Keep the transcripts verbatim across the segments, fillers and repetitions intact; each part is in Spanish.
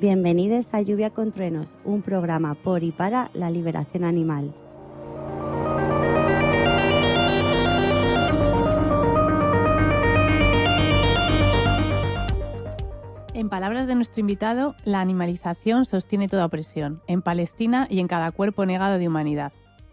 Bienvenidos a Lluvia con Truenos, un programa por y para la liberación animal. En palabras de nuestro invitado, la animalización sostiene toda opresión, en Palestina y en cada cuerpo negado de humanidad.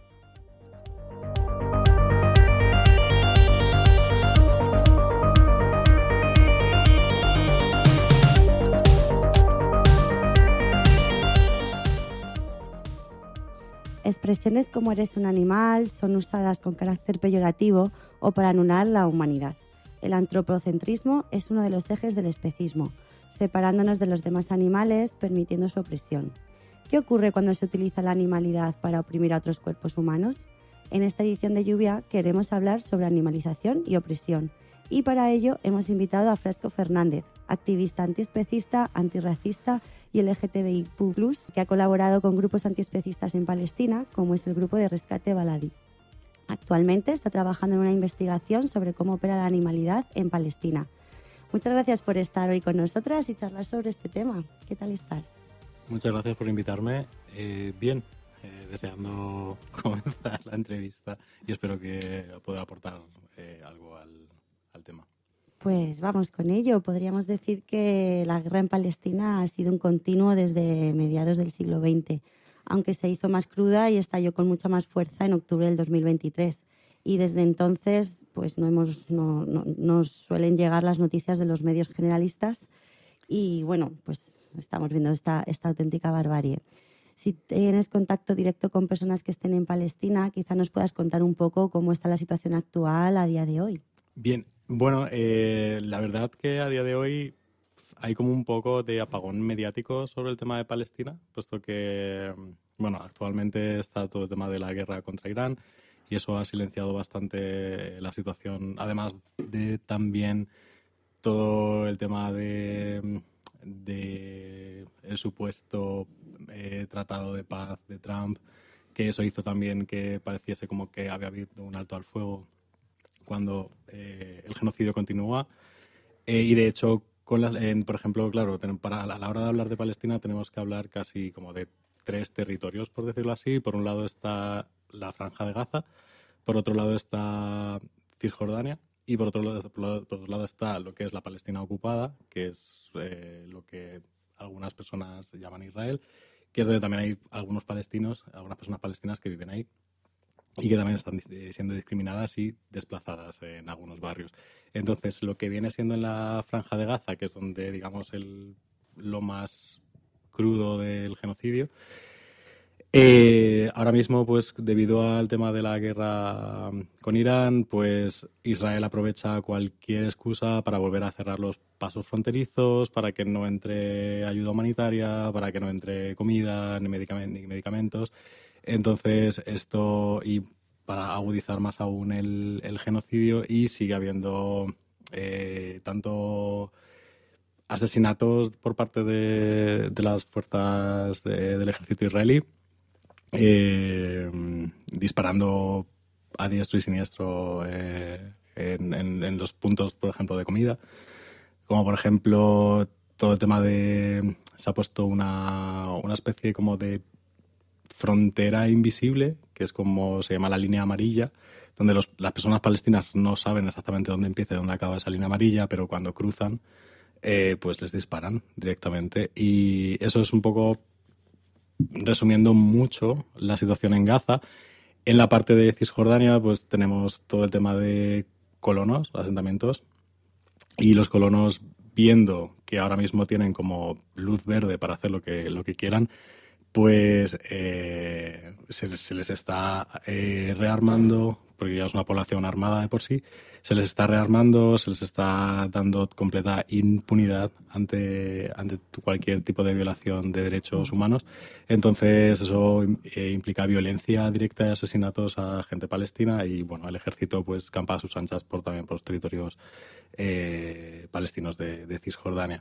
Expresiones como eres un animal son usadas con carácter peyorativo o para anular la humanidad. El antropocentrismo es uno de los ejes del especismo, separándonos de los demás animales, permitiendo su opresión. ¿Qué ocurre cuando se utiliza la animalidad para oprimir a otros cuerpos humanos? En esta edición de Lluvia queremos hablar sobre animalización y opresión, y para ello hemos invitado a Frasco Fernández, activista antiespecista, antirracista y L G T B I Q plus, que ha colaborado con grupos antiespecistas en Palestina, como es el grupo de rescate Baladi. Actualmente está trabajando en una investigación sobre cómo opera la animalidad en Palestina. Muchas gracias por estar hoy con nosotras y charlar sobre este tema. ¿Qué tal estás? Muchas gracias por invitarme. Eh, bien, eh, deseando comenzar la entrevista y espero que pueda aportar eh, algo al, al tema. Pues vamos con ello. Podríamos decir que la guerra en Palestina ha sido un continuo desde mediados del siglo veinte, aunque se hizo más cruda y estalló con mucha más fuerza en octubre del dos mil veintitrés. Y desde entonces pues no hemos no, no, nos suelen llegar las noticias de los medios generalistas y bueno, pues estamos viendo esta, esta auténtica barbarie. Si tienes contacto directo con personas que estén en Palestina, quizá nos puedas contar un poco cómo está la situación actual a día de hoy. Bien, bueno, eh, la verdad que a día de hoy hay como un poco de apagón mediático sobre el tema de Palestina, puesto que, bueno, actualmente está todo el tema de la guerra contra Irán y eso ha silenciado bastante la situación, además de también todo el tema de, de el supuesto eh, tratado de paz de Trump, que eso hizo también que pareciese como que había habido un alto al fuego cuando eh, el genocidio continúa. Eh, y de hecho, con las, eh, por ejemplo, claro, para, a la hora de hablar de Palestina tenemos que hablar casi como de tres territorios, por decirlo así. Por un lado está la Franja de Gaza, por otro lado está Cisjordania y por otro lado, por otro lado está lo que es la Palestina ocupada, que es eh, lo que algunas personas llaman Israel, que es donde también hay algunos palestinos, algunas personas palestinas que viven ahí y que también están siendo discriminadas y desplazadas en algunos barrios. Entonces, lo que viene siendo en la Franja de Gaza, que es donde, digamos, el, lo más crudo del genocidio, eh, ahora mismo, pues, debido al tema de la guerra con Irán, pues Israel aprovecha cualquier excusa para volver a cerrar los pasos fronterizos, para que no entre ayuda humanitaria, para que no entre comida ni medicamentos. Entonces, esto, y para agudizar más aún el, el genocidio, y sigue habiendo eh, tanto asesinatos por parte de, de las fuerzas de, del ejército israelí, eh, disparando a diestro y siniestro eh, en, en, en los puntos, por ejemplo, de comida, como por ejemplo todo el tema de... se ha puesto una, una especie como de frontera invisible, que es como se llama la línea amarilla, donde los, las personas palestinas no saben exactamente dónde empieza y dónde acaba esa línea amarilla, pero cuando cruzan, eh, pues les disparan directamente. Y eso es un poco, resumiendo mucho, la situación en Gaza. En la parte de Cisjordania, pues tenemos todo el tema de colonos, asentamientos, y los colonos, viendo que ahora mismo tienen como luz verde para hacer lo que, lo que quieran, pues eh, se, se les está eh, rearmando, porque ya es una población armada de por sí, se les está rearmando, se les está dando completa impunidad ante, ante cualquier tipo de violación de derechos humanos. Entonces eso eh, implica violencia directa y asesinatos a gente palestina y bueno, el ejército pues campa a sus anchas por, también por los territorios eh, palestinos de, de Cisjordania.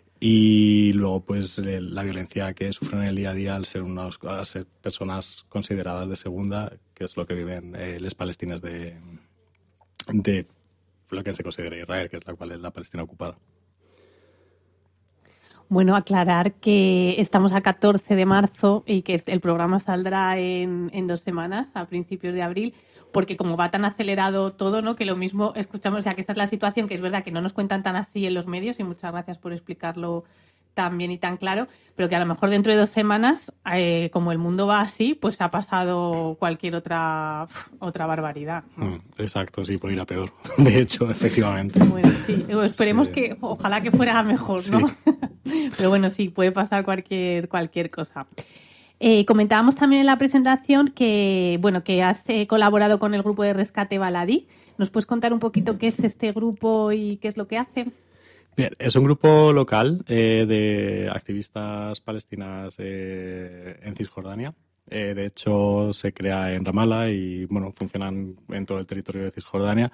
Y luego, pues, la violencia que sufren en el día a día al ser, unos, al ser personas consideradas de segunda, que es lo que viven eh, los palestinos de, de lo que se considera Israel, que es la cual es la Palestina ocupada. Bueno, aclarar que estamos a catorce de marzo y que el programa saldrá en, en dos semanas, a principios de abril, porque como va tan acelerado todo, ¿no? Que lo mismo escuchamos, o sea, que esta es la situación, que es verdad que no nos cuentan tan así en los medios, y muchas gracias por explicarlo tan bien y tan claro, pero que a lo mejor dentro de dos semanas, eh, como el mundo va así, pues ha pasado cualquier otra otra barbaridad, ¿no? Mm, exacto, sí, puede ir a peor. De hecho, efectivamente. Bueno, sí, esperemos Sí. que, ojalá que fuera mejor, ¿no? Sí. Pero bueno, sí, puede pasar cualquier, cualquier cosa. Eh, comentábamos también en la presentación que, bueno, que has eh, colaborado con el grupo de rescate Baladí. ¿Nos puedes contar un poquito qué es este grupo y qué es lo que hace? Bien, es un grupo local eh, de activistas palestinas eh, en Cisjordania. Eh, de hecho, se crea en Ramallah y bueno, funcionan en todo el territorio de Cisjordania.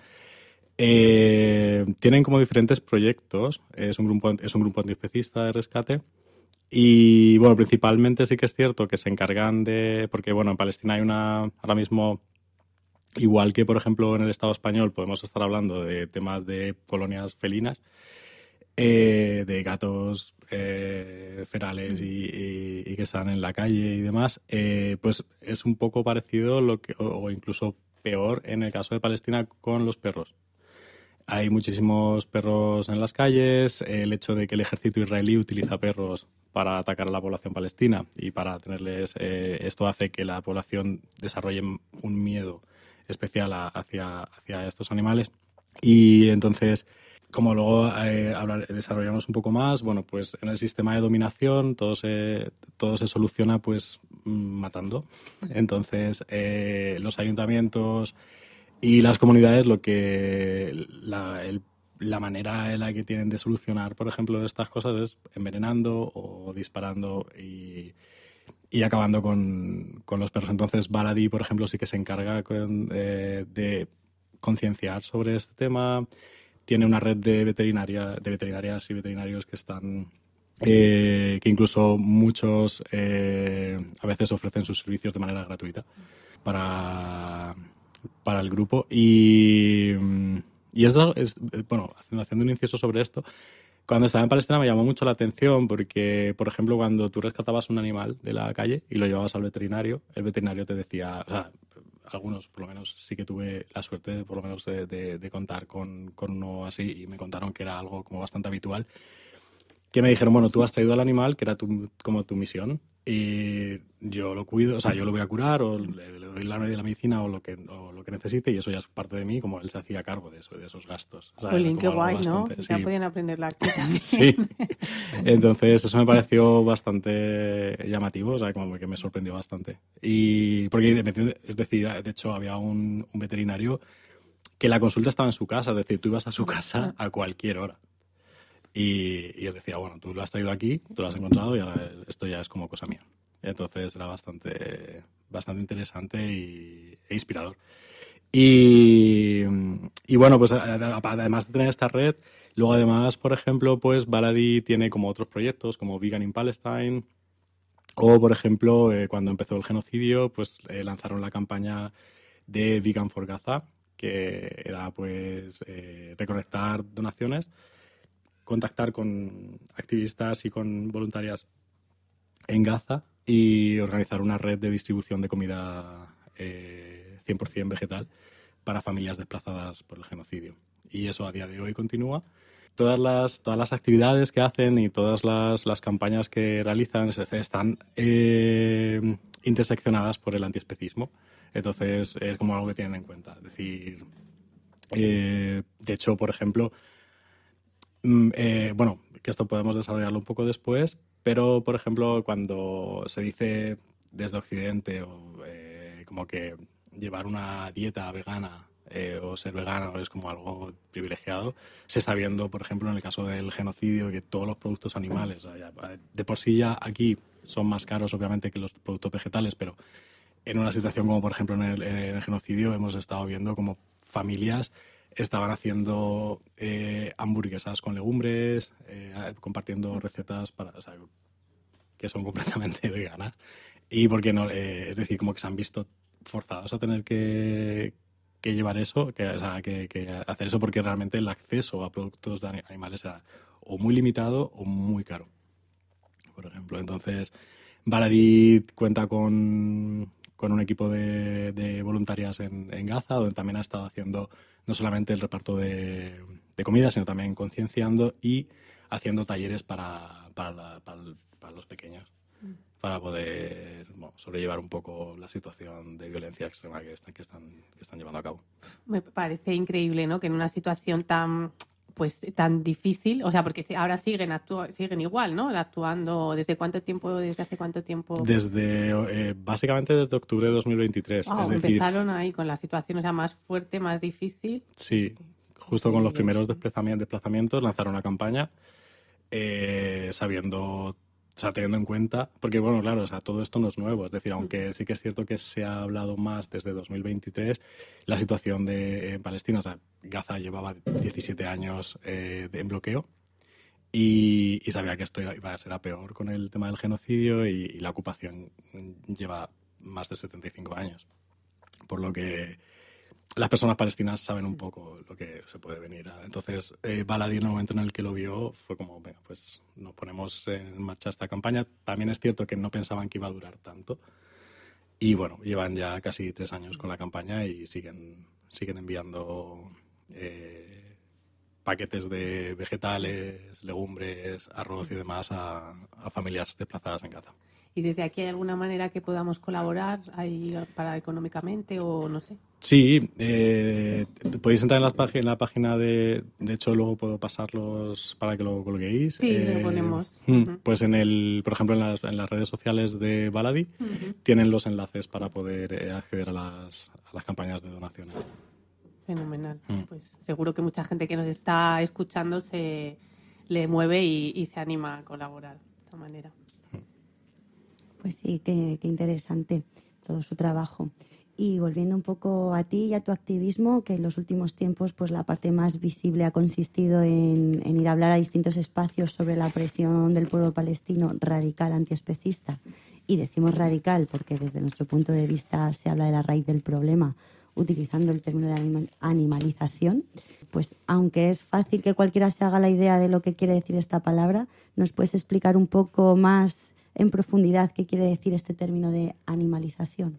Eh, tienen como diferentes proyectos. Es un grupo, es un grupo antiespecista de rescate. Y bueno, principalmente sí que es cierto que se encargan de... Porque bueno, en Palestina hay una... Ahora mismo, igual que por ejemplo en el Estado español, podemos estar hablando de temas de colonias felinas, eh, de gatos eh, ferales y, y, y que están en la calle y demás, eh, pues es un poco parecido lo que, o, o incluso peor en el caso de Palestina con los perros. Hay muchísimos perros en las calles. El hecho de que el ejército israelí utiliza perros para atacar a la población palestina y para tenerles... Eh, esto hace que la población desarrolle un miedo especial a, hacia, hacia estos animales. Y entonces, como luego eh, hablar, desarrollamos un poco más, bueno, pues en el sistema de dominación todo se, todo se soluciona pues matando. Entonces, eh, los ayuntamientos... Y las comunidades, lo que la, el, la manera en la que tienen de solucionar, por ejemplo, estas cosas es envenenando o disparando y, y acabando con, con los perros. Entonces, Baladí, por ejemplo, sí que se encarga con, eh, de concienciar sobre este tema. Tiene una red de, veterinaria, de veterinarias y veterinarios que están... Eh, que incluso muchos eh, a veces ofrecen sus servicios de manera gratuita para... para el grupo y, y eso es, bueno, haciendo, haciendo un inciso sobre esto, cuando estaba en Palestina me llamó mucho la atención porque, por ejemplo, cuando tú rescatabas un animal de la calle y lo llevabas al veterinario, el veterinario te decía, o sea, algunos por lo menos sí que tuve la suerte de, por lo menos de, de, de contar con, con uno así y me contaron que era algo como bastante habitual, que me dijeron, bueno, tú has traído al animal, que era tu, como tu misión, y yo lo cuido, o sea, yo lo voy a curar o le, le doy la, la medicina o lo que o lo que necesite y eso ya es parte de mí, como él se hacía cargo de eso, de esos gastos. O sea, Jolín, qué guay, bastante, ¿no? sí. Ya podían aprenderlo aquí también. Sí. Entonces, eso me pareció bastante llamativo, o sea, como que me sorprendió bastante. Y porque, es decir, de hecho, había un, un veterinario que la consulta estaba en su casa, es decir, tú ibas a su casa a cualquier hora. Y, y él decía, bueno, tú lo has traído aquí, tú lo has encontrado y ahora esto ya es como cosa mía. Entonces era bastante, bastante interesante y, e inspirador. Y, y bueno, pues además de tener esta red, luego además, por ejemplo, pues Baladí tiene como otros proyectos como Vegan in Palestine o, por ejemplo, eh, cuando empezó el genocidio, pues eh, lanzaron la campaña de Vegan for Gaza, que era pues eh, recolectar donaciones, contactar con activistas y con voluntarias en Gaza y organizar una red de distribución de comida eh, cien por ciento vegetal para familias desplazadas por el genocidio. Y eso a día de hoy continúa. Todas las, todas las actividades que hacen y todas las, las campañas que realizan están eh, interseccionadas por el antiespecismo. Entonces es como algo que tienen en cuenta. Es decir, eh, de hecho, por ejemplo, Eh, bueno, que esto podemos desarrollarlo un poco después, pero, por ejemplo, cuando se dice desde Occidente o eh, como que llevar una dieta vegana eh, o ser vegano es como algo privilegiado, se está viendo, por ejemplo, en el caso del genocidio, que todos los productos animales, o sea, de por sí ya aquí son más caros, obviamente, que los productos vegetales, pero en una situación como, por ejemplo, en el, en el genocidio hemos estado viendo como familias estaban haciendo eh, hamburguesas con legumbres, eh, compartiendo recetas para, o sea, que son completamente veganas. Y porque no, eh, es decir, como que se han visto forzados a tener que, que llevar eso, que, o sea, que, que hacer eso porque realmente el acceso a productos de animales era o muy limitado o muy caro. por ejemplo. Entonces, Baladi cuenta con, con un equipo de, de voluntarias en, en Gaza, donde también ha estado haciendo no solamente el reparto de, de comida, sino también concienciando y haciendo talleres para, para, la, para, el, para los pequeños, mm. para poder bueno, sobrellevar un poco la situación de violencia extrema que están, que están, que están llevando a cabo. Me parece increíble, ¿no?, que en una situación tan... pues tan difícil, o sea, porque ahora siguen actúa, siguen igual, ¿no? Actuando. ¿Desde cuánto tiempo, desde hace cuánto tiempo? Desde, eh, básicamente desde octubre de dos mil veintitrés. Wow, es decir, empezaron ahí con la situación, o sea, más fuerte, más difícil. Sí, justo con los primeros desplazamientos lanzaron una campaña eh, sabiendo, o sea, teniendo en cuenta, porque bueno, claro, o sea, todo esto no es nuevo, es decir, aunque sí que es cierto que se ha hablado más desde dos mil veintitrés, la situación de eh, Palestina, o sea, Gaza llevaba diecisiete años eh, de, en bloqueo y, y sabía que esto iba, iba a ser a peor con el tema del genocidio y, y la ocupación lleva más de setenta y cinco años, por lo que las personas palestinas saben un poco lo que se puede venir. Entonces, eh, Baladi, en el momento en el que lo vio, fue como, venga, pues nos ponemos en marcha esta campaña. También es cierto que no pensaban que iba a durar tanto. Y bueno, llevan ya casi tres años con la campaña y siguen, siguen enviando eh, paquetes de vegetales, legumbres, arroz y demás a, a familias desplazadas en Gaza. ¿Y desde aquí hay alguna manera que podamos colaborar ahí para económicamente o no sé? Sí, eh, podéis entrar en, las págin- en la página de... De hecho, luego puedo pasarlos para que lo colguéis. Sí, eh, lo ponemos. Uh-huh. Pues en el, por ejemplo, en las, en las redes sociales de Baladi uh-huh. tienen los enlaces para poder eh, acceder a las, a las campañas de donaciones. Fenomenal. Uh-huh. Pues seguro que mucha gente que nos está escuchando se le mueve y, y se anima a colaborar de esta manera. Pues sí, qué, qué interesante todo su trabajo. Y volviendo un poco a ti y a tu activismo, que en los últimos tiempos pues la parte más visible ha consistido en, en ir a hablar a distintos espacios sobre la opresión del pueblo palestino radical antiespecista. Y decimos radical porque desde nuestro punto de vista se habla de la raíz del problema, utilizando el término de animalización. Pues aunque es fácil que cualquiera se haga la idea de lo que quiere decir esta palabra, ¿nos puedes explicar un poco más en profundidad qué quiere decir este término de animalización?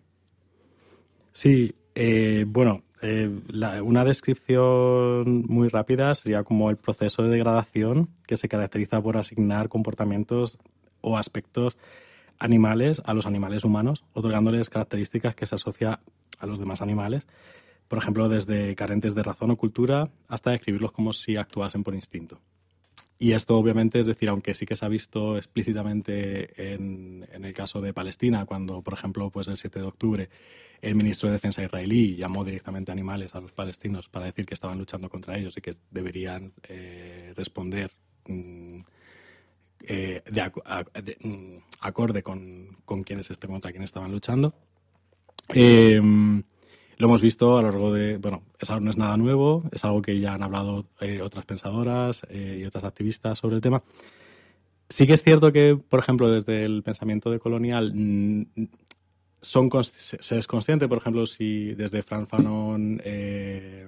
Sí, eh, bueno, eh, la, una descripción muy rápida sería como el proceso de degradación que se caracteriza por asignar comportamientos o aspectos animales a los animales humanos, otorgándoles características que se asocian a los demás animales, por ejemplo, desde carentes de razón o cultura hasta describirlos como si actuasen por instinto. Y esto, obviamente, es decir, aunque sí que se ha visto explícitamente en, en el caso de Palestina, cuando, por ejemplo, pues el siete de octubre, el ministro de Defensa israelí llamó directamente animales a los palestinos para decir que estaban luchando contra ellos y que deberían eh, responder mmm, eh, de, de, mmm, acorde con, con quienes estén contra quienes estaban luchando. Eh, Lo hemos visto a lo largo de... Bueno, eso no es nada nuevo, es algo que ya han hablado eh, otras pensadoras eh, y otras activistas sobre el tema. Sí que es cierto que, por ejemplo, desde el pensamiento decolonial mmm, son se es consciente, por ejemplo, si desde Frantz Fanon, eh,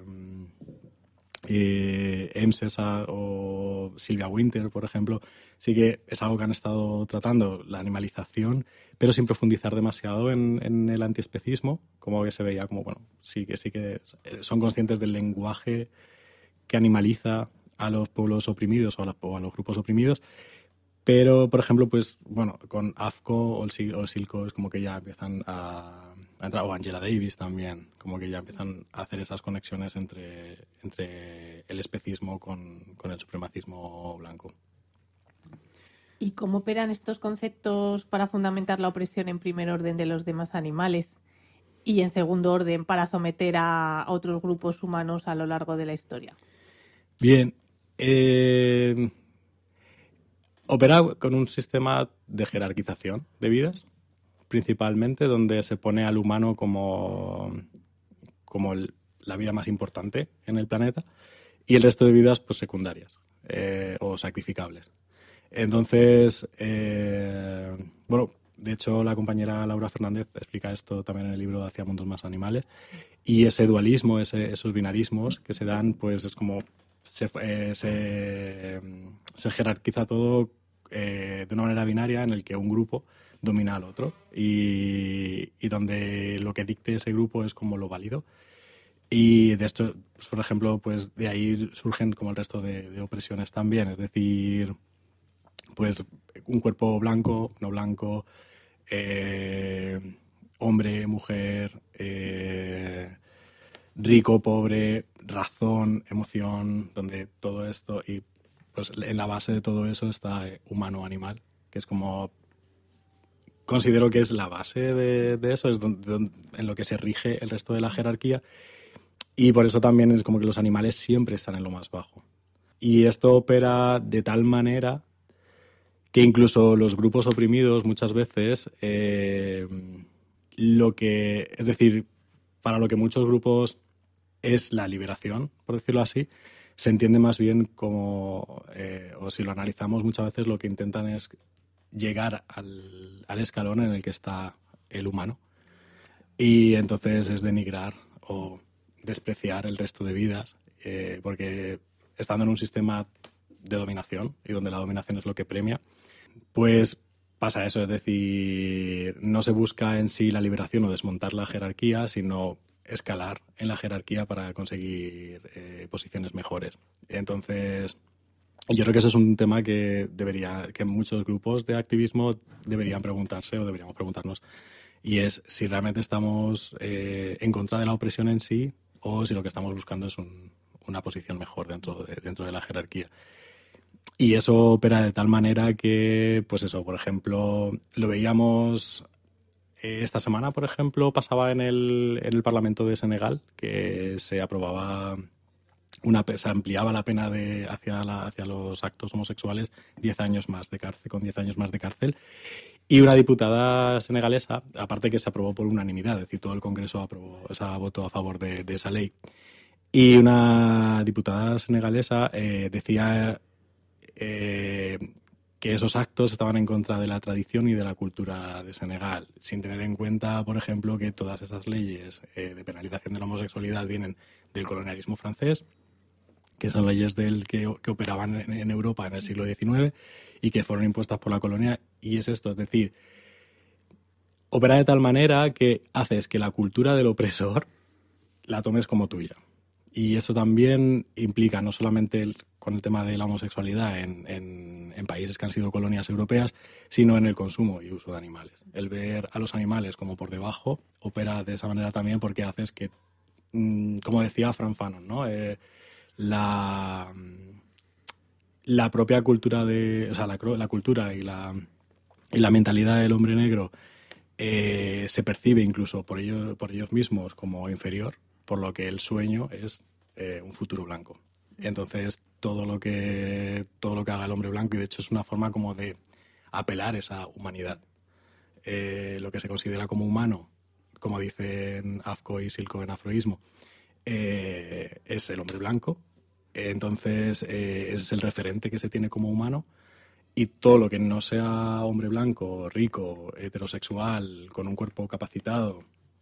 eh, Emsesa o Silvia Winter, por ejemplo, sí que es algo que han estado tratando, la animalización, pero sin profundizar demasiado en, en el antiespecismo, como que se veía como, bueno, sí que sí que son conscientes del lenguaje que animaliza a los pueblos oprimidos o a, la, o a los grupos oprimidos, pero, por ejemplo, pues, bueno, con AFCO o el, o el Silco es como que ya empiezan a, a entrar, o Angela Davis también, como que ya empiezan a hacer esas conexiones entre, entre el especismo con, con el supremacismo blanco. ¿Y cómo operan estos conceptos para fundamentar la opresión en primer orden de los demás animales y en segundo orden para someter a otros grupos humanos a lo largo de la historia? Bien, eh, opera con un sistema de jerarquización de vidas, principalmente, donde se pone al humano como, como el, la vida más importante en el planeta y el resto de vidas pues secundarias eh, o sacrificables. Entonces, eh, bueno, de hecho la compañera Laura Fernández explica esto también en el libro Hacia mundos más animales, y ese dualismo, ese, esos binarismos que se dan, pues es como se, eh, se, se jerarquiza todo eh, de una manera binaria en el que un grupo domina al otro y, y donde lo que dicte ese grupo es como lo válido. Y de esto, pues, por ejemplo, pues de ahí surgen como el resto de, de opresiones también, es decir, pues un cuerpo blanco, no blanco, eh, hombre, mujer, eh, rico, pobre, razón, emoción, donde todo esto, y pues en la base de todo eso está humano-animal, que es como, considero que es la base de, de eso, es donde, donde, en lo que se rige el resto de la jerarquía, y por eso también es como que los animales siempre están en lo más bajo. Y esto opera de tal manera que incluso los grupos oprimidos muchas veces, eh, lo que, es decir, para lo que muchos grupos es la liberación, por decirlo así, se entiende más bien como, eh, o si lo analizamos muchas veces, lo que intentan es llegar al, al escalón en el que está el humano. Y entonces es denigrar o despreciar el resto de vidas, eh, porque estando en un sistema de dominación y donde la dominación es lo que premia, pues pasa eso, es decir, no se busca en sí la liberación o desmontar la jerarquía, sino escalar en la jerarquía para conseguir eh, posiciones mejores. Entonces, yo creo que eso es un tema que debería, que muchos grupos de activismo deberían preguntarse o deberíamos preguntarnos, y es si realmente estamos eh, en contra de la opresión en sí o si lo que estamos buscando es un, una posición mejor dentro de, dentro de la jerarquía. Y eso opera de tal manera que, pues eso, por ejemplo, lo veíamos eh, esta semana, por ejemplo, pasaba en el, en el Parlamento de Senegal, que se aprobaba, una, se ampliaba la pena de hacia, la, hacia los actos homosexuales diez años más de cárcel, con diez años más de cárcel. Y una diputada senegalesa, aparte que se aprobó por unanimidad, es decir, todo el Congreso aprobó, o sea, votó a favor de, de esa ley. Y una diputada senegalesa eh, decía eh, que esos actos estaban en contra de la tradición y de la cultura de Senegal, sin tener en cuenta, por ejemplo, que todas esas leyes eh, de penalización de la homosexualidad vienen del colonialismo francés, que son leyes del que, que operaban en, en Europa en el siglo diecinueve y que fueron impuestas por la colonia. Y es esto, es decir, opera de tal manera que haces que la cultura del opresor la tomes como tuya. Y eso también implica no solamente el, con el tema de la homosexualidad en, en, en países que han sido colonias europeas, sino en el consumo y uso de animales. El ver a los animales como por debajo opera de esa manera también porque haces que, como decía Fran Fanon, ¿no? Eh, la, la propia cultura de, o sea, la, la cultura y la, y la mentalidad del hombre negro eh, se percibe incluso por ellos, por ellos mismos como inferior, por lo que el sueño es eh, un futuro blanco. Entonces, todo lo que todo lo que haga el hombre blanco, y de hecho es una forma como de apelar esa humanidad. Eh, lo que se considera como humano, como dicen Afko y Silko en Afroísmo, eh, es el hombre blanco. Entonces, eh, es el referente que se tiene como humano, y todo lo que no sea hombre blanco, rico, heterosexual, con un cuerpo capacitado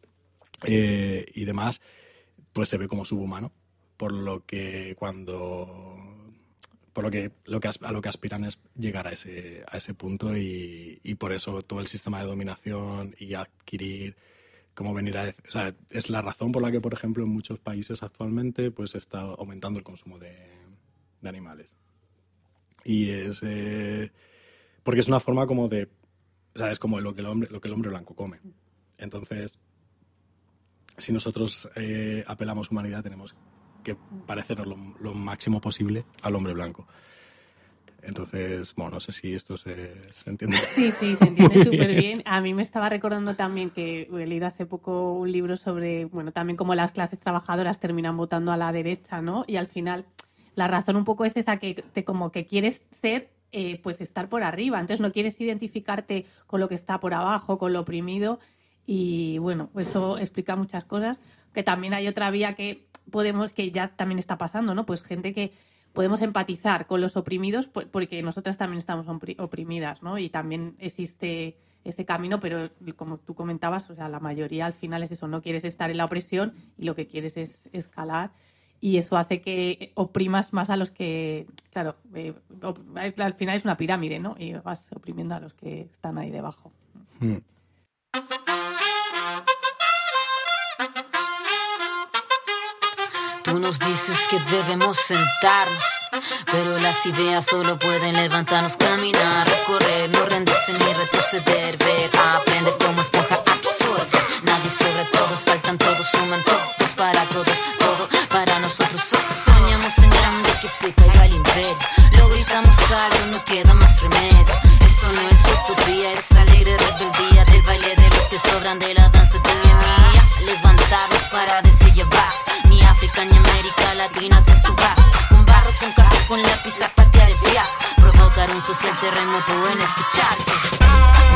eh, y demás, pues se ve como subhumano, por lo que cuando por lo que, lo que a lo que aspiran es llegar a ese a ese punto, y, y por eso todo el sistema de dominación y adquirir como venir a, o sea, es la razón por la que, por ejemplo, en muchos países actualmente pues está aumentando el consumo de, de animales. Y es eh, porque es una forma como de, o sea, es como lo que el hombre lo que el hombre blanco come. Entonces, si nosotros eh, apelamos a humanidad, tenemos que parecernos lo, lo máximo posible al hombre blanco. Entonces, bueno, no sé si esto se, se entiende. Sí, sí, se entiende súper bien. A mí me estaba recordando también que he leído hace poco un libro sobre, bueno, también cómo las clases trabajadoras terminan votando a la derecha, ¿no? Y al final la razón un poco es esa, que te, como que quieres ser, eh, pues estar por arriba. Entonces no quieres identificarte con lo que está por abajo, con lo oprimido. Y bueno, eso explica muchas cosas. Que también hay otra vía que podemos, que ya también está pasando, ¿no? Pues gente que podemos empatizar con los oprimidos porque nosotras también estamos oprimidas, ¿no? Y también existe ese camino, pero como tú comentabas, o sea, la mayoría al final es eso, no quieres estar en la opresión y lo que quieres es escalar. y eso hace que oprimas más a los que, claro, eh, al final es una pirámide, ¿no? Y vas oprimiendo a los que están ahí debajo. Mm. Tú nos dices que debemos sentarnos, pero las ideas solo pueden levantarnos, caminar, recorrer, no rendirse ni retroceder, ver, aprender como esponja absorbe. Nadie sobre todos, faltan todos, suman todos para todos, todo para nosotros. Soñamos en grande que se caiga el imperio, lo gritamos alto, no queda más remedio. Esto no es utopía, es alegre rebeldía del baile de los que sobran de la danza tuya y mía. Levantarnos para decir ya basta, ni África ni América Latina se suba. Con barro, con casco, con lápiz a patear el fiasco, provocar un social terremoto en este charco.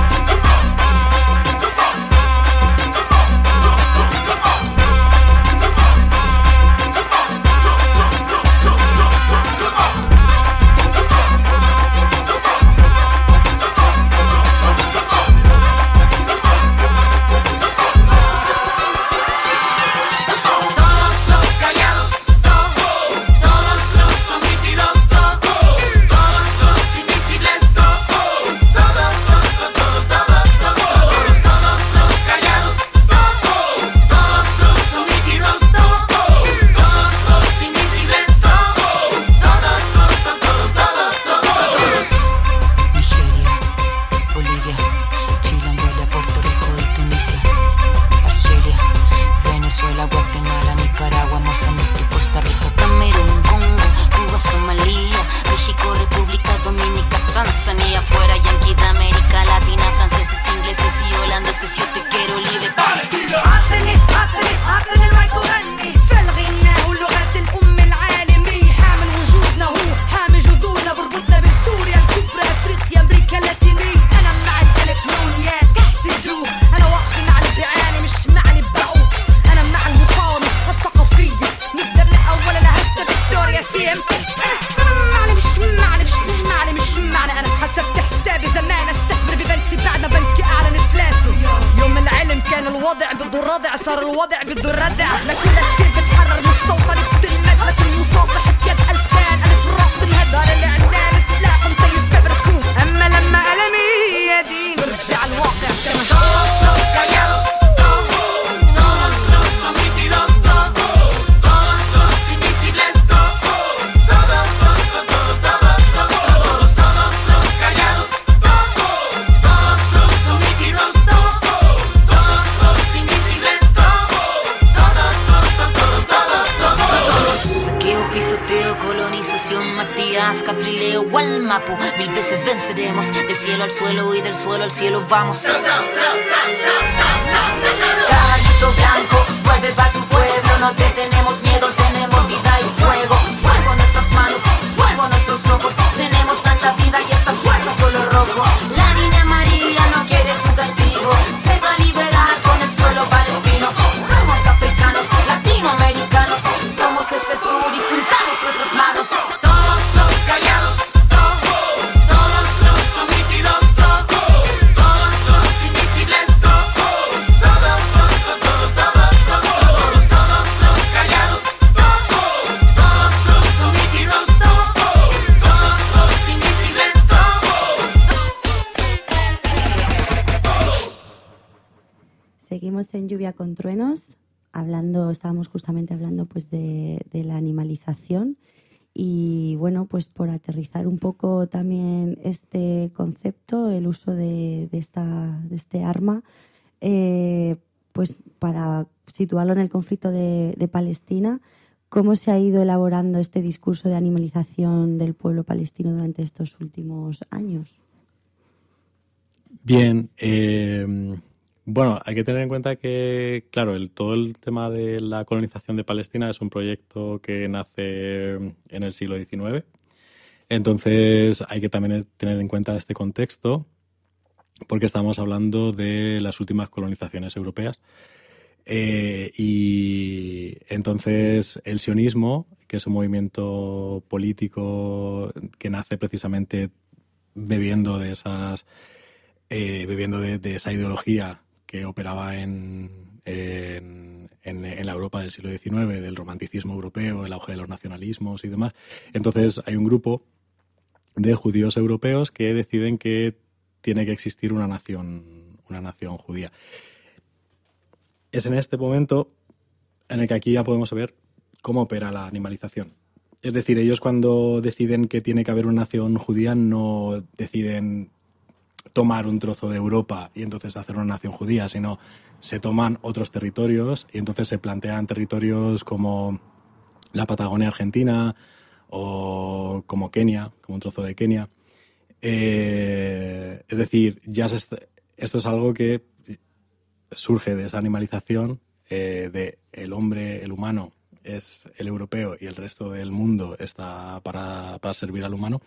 Del suelo y del suelo al cielo vamos. Caballito blanco, vuelve pa' tu pueblo. No te tenemos miedo, tenemos vida y fuego. Fuego en nuestras manos, fuego en nuestros ojos. Tenemos tanta vida y esta fuerza color rojo. La niña María no quiere tu castigo, se va a liberar con el suelo palestino. Somos africanos, latinoamericanos, somos este sur y juntamos nuestras manos. Todos los callados, Seguimos en Lluvia con Truenos, hablando, estábamos justamente hablando pues de, de la animalización y bueno, pues por aterrizar un poco también este concepto, el uso de, de, esta, de este arma, eh, pues para situarlo en el conflicto de, de Palestina, ¿cómo se ha ido elaborando este discurso de animalización del pueblo palestino durante estos últimos años? Bien, eh... Bueno, hay que tener en cuenta que, claro, el, todo el tema de la colonización de Palestina es un proyecto que nace en el siglo diecinueve. Entonces hay que también tener en cuenta este contexto porque estamos hablando de las últimas colonizaciones europeas. Eh, y entonces el sionismo, que es un movimiento político que nace precisamente bebiendo de esas, eh, bebiendo de, de esa ideología que operaba en, en, en, en la Europa del siglo diecinueve, del romanticismo europeo, el auge de los nacionalismos y demás. Entonces hay un grupo de judíos europeos que deciden que tiene que existir una nación, una nación judía. Es en este momento en el que aquí ya podemos ver cómo opera la animalización. Es decir, ellos cuando deciden que tiene que haber una nación judía no deciden tomar un trozo de Europa y entonces hacer una nación judía, sino se toman otros territorios y entonces se plantean territorios como la Patagonia Argentina o como Kenia, como un trozo de Kenia. Eh, es decir, ya se está, esto es algo que surge de esa animalización eh, de el hombre, el humano es el europeo y el resto del mundo está para, para servir al humano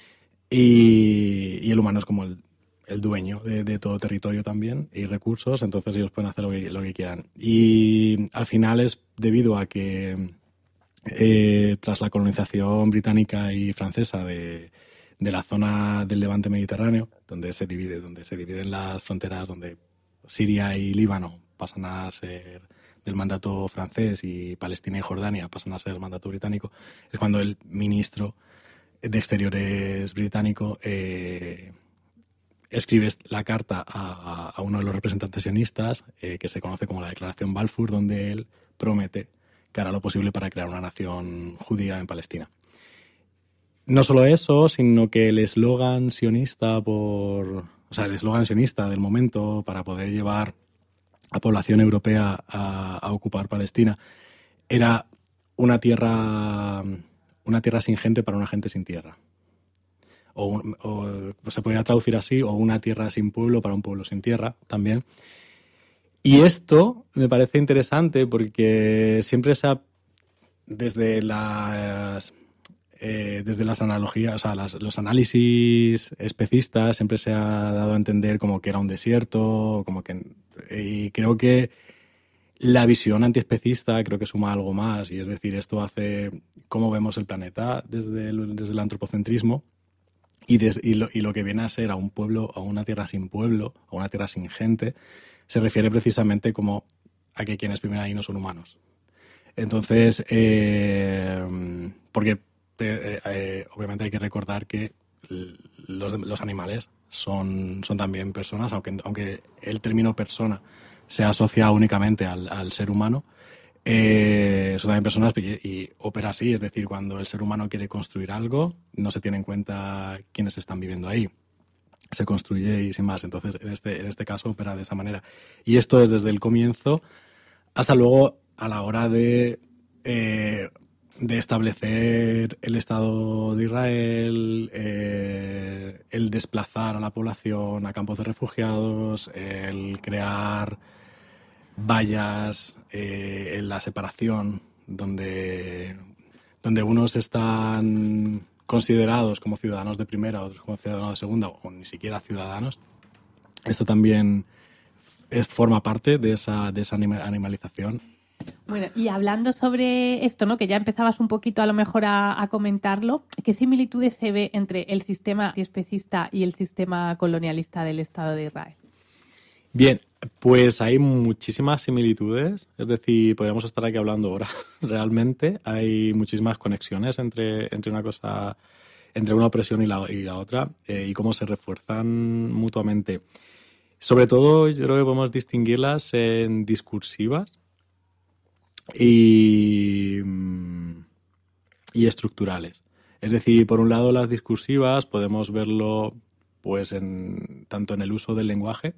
y, y el humano es como el, el dueño de, de todo territorio también y recursos, entonces ellos pueden hacer lo que, lo que quieran. Y al final es debido a que eh, tras la colonización británica y francesa de, de la zona del Levante Mediterráneo, donde se divide, donde se dividen las fronteras, donde Siria y Líbano pasan a ser del mandato francés y Palestina y Jordania pasan a ser el mandato británico, es cuando el ministro de Exteriores británico eh, escribe la carta a, a uno de los representantes sionistas, eh, que se conoce como la Declaración Balfour, donde él promete que hará lo posible para crear una nación judía en Palestina. No solo eso, sino que el eslogan sionista por, o sea, el eslogan sionista del momento para poder llevar a población europea a, a ocupar Palestina era una tierra, una tierra sin gente para una gente sin tierra. O, o, o se podría traducir así, o una tierra sin pueblo para un pueblo sin tierra también. Y esto me parece interesante porque siempre se ha, desde las, eh, desde las analogías, o sea, las, los análisis especistas, siempre se ha dado a entender como que era un desierto, como que, y creo que la visión antiespecista creo que suma algo más, y es decir, esto hace cómo vemos el planeta desde el, desde el antropocentrismo. Y, des, y, lo, y lo que viene a ser a un pueblo, a una tierra sin pueblo, a una tierra sin gente, se refiere precisamente como a que quienes viven ahí no son humanos. Entonces, eh, porque eh, eh, obviamente hay que recordar que los, los animales son, son también personas, aunque, aunque el término persona se asocia únicamente al, al ser humano, Eh, son también personas y, y opera así, es decir, cuando el ser humano quiere construir algo, no se tiene en cuenta quiénes están viviendo ahí. Se construye y sin más. Entonces, en este, en este caso, opera de esa manera. Y esto es desde el comienzo hasta luego a la hora de, eh, de establecer el Estado de Israel, eh, el desplazar a la población a campos de refugiados, el crear vallas eh, en la separación, donde, donde unos están considerados como ciudadanos de primera, otros como ciudadanos de segunda, o ni siquiera ciudadanos. Esto también es, forma parte de esa, de esa animalización. Bueno, y hablando sobre esto, ¿no? Que ya empezabas un poquito a lo mejor a, a comentarlo, ¿qué similitudes se ve entre el sistema antiespecista y el sistema colonialista del Estado de Israel? Bien, pues hay muchísimas similitudes, es decir, podríamos estar aquí hablando ahora. Realmente hay muchísimas conexiones entre, entre una cosa, entre una opresión y la, y la otra, eh, y cómo se refuerzan mutuamente. Sobre todo, yo creo que podemos distinguirlas en discursivas y, y estructurales. Es decir, por un lado, las discursivas podemos verlo pues en, tanto en el uso del lenguaje,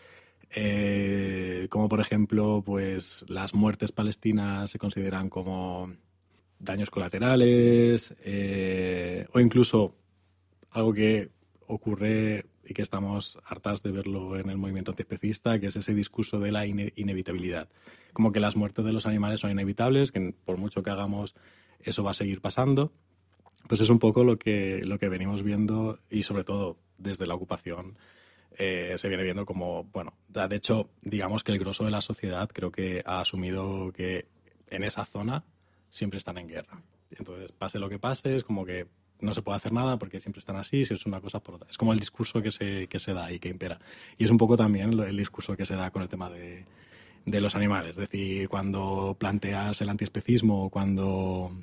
Eh, como por ejemplo, pues las muertes palestinas se consideran como daños colaterales, eh, o incluso algo que ocurre y que estamos hartas de verlo en el movimiento antiespecista, que es ese discurso de la ine- inevitabilidad. Como que las muertes de los animales son inevitables, que por mucho que hagamos eso va a seguir pasando. Pues es un poco lo que, lo que venimos viendo, y sobre todo desde la ocupación Eh, se viene viendo como, bueno, de hecho, digamos que el grosso de la sociedad creo que ha asumido que en esa zona siempre están en guerra. Entonces, pase lo que pase, es como que no se puede hacer nada porque siempre están así, si es una cosa por otra. Es como el discurso que se, que se da y que impera. Y es un poco también el discurso que se da con el tema de, de los animales. Es decir, cuando planteas el antiespecismo o cuando,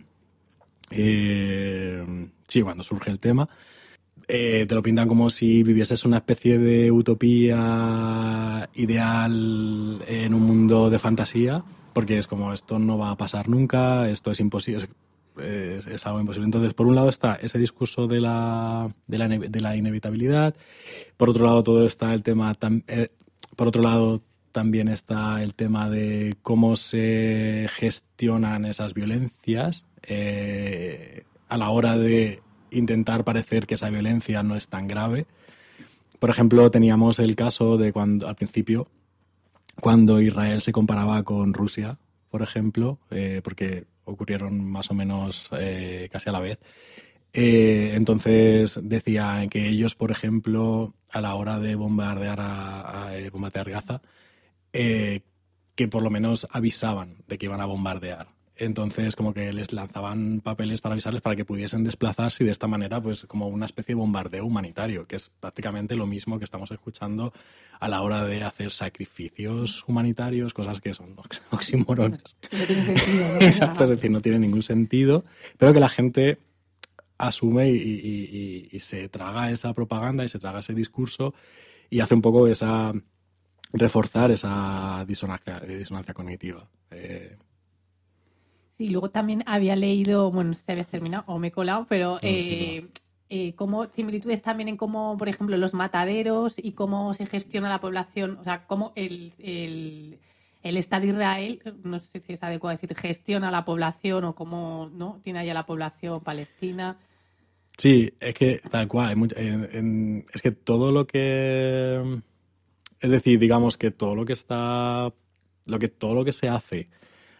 eh, sí, cuando surge el tema, eh, te lo pintan como si vivieses una especie de utopía ideal en un mundo de fantasía, porque es como esto no va a pasar nunca, esto es imposible, es, es, es algo imposible. Entonces, por un lado está ese discurso de la, de la, de la inevitabilidad, por otro lado todo está el tema, tam, eh, por otro lado también está el tema de cómo se gestionan esas violencias eh, a la hora de intentar parecer que esa violencia no es tan grave. Por ejemplo, teníamos el caso de cuando al principio, cuando Israel se comparaba con Rusia, por ejemplo, eh, porque ocurrieron más o menos eh, casi a la vez. Eh, entonces decían que ellos, por ejemplo, a la hora de bombardear a, a, a bombardear Gaza, eh, que por lo menos avisaban de que iban a bombardear. Entonces, como que les lanzaban papeles para avisarles para que pudiesen desplazarse y de esta manera, pues como una especie de bombardeo humanitario, que es prácticamente lo mismo que estamos escuchando a la hora de hacer sacrificios humanitarios, cosas que son oxímorones. No tiene sentido, ¿no? Exacto, es decir, no tiene ningún sentido, pero que la gente asume y, y, y, y se traga esa propaganda y se traga ese discurso y hace un poco esa reforzar esa disonancia, disonancia cognitiva. Eh, Sí, luego también había leído, bueno, no sé si habías terminado o me he colado, pero No, eh, eh, como similitudes también en cómo, por ejemplo, los mataderos y cómo se gestiona la población, o sea, cómo el, el, el Estado de Israel, no sé si es adecuado decir, gestiona la población o cómo no tiene allá la población palestina. Sí, es que tal cual, hay mucho, en, en, es que todo lo que, es decir, digamos que todo lo que está, lo que todo lo que se hace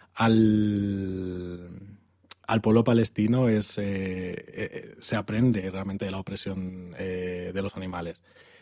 Al, al pueblo palestino es, eh, eh, se aprende realmente de la opresión eh, de los animales.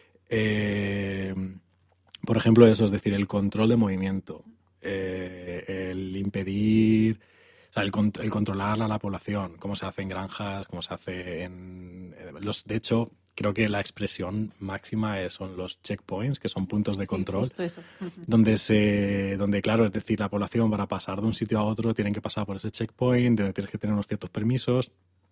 Eh, por ejemplo, eso, es decir, el control de movimiento, eh, el impedir, o sea, el, el controlar a la población, cómo se hace en granjas, cómo se hace en... Los, de hecho, creo que la expresión máxima es, son los checkpoints, que son puntos de Sí, control, justo eso. Uh-huh. donde, se, donde, claro, es decir, la población para pasar de un sitio a otro tienen que pasar por ese checkpoint, donde tienes que tener unos ciertos permisos.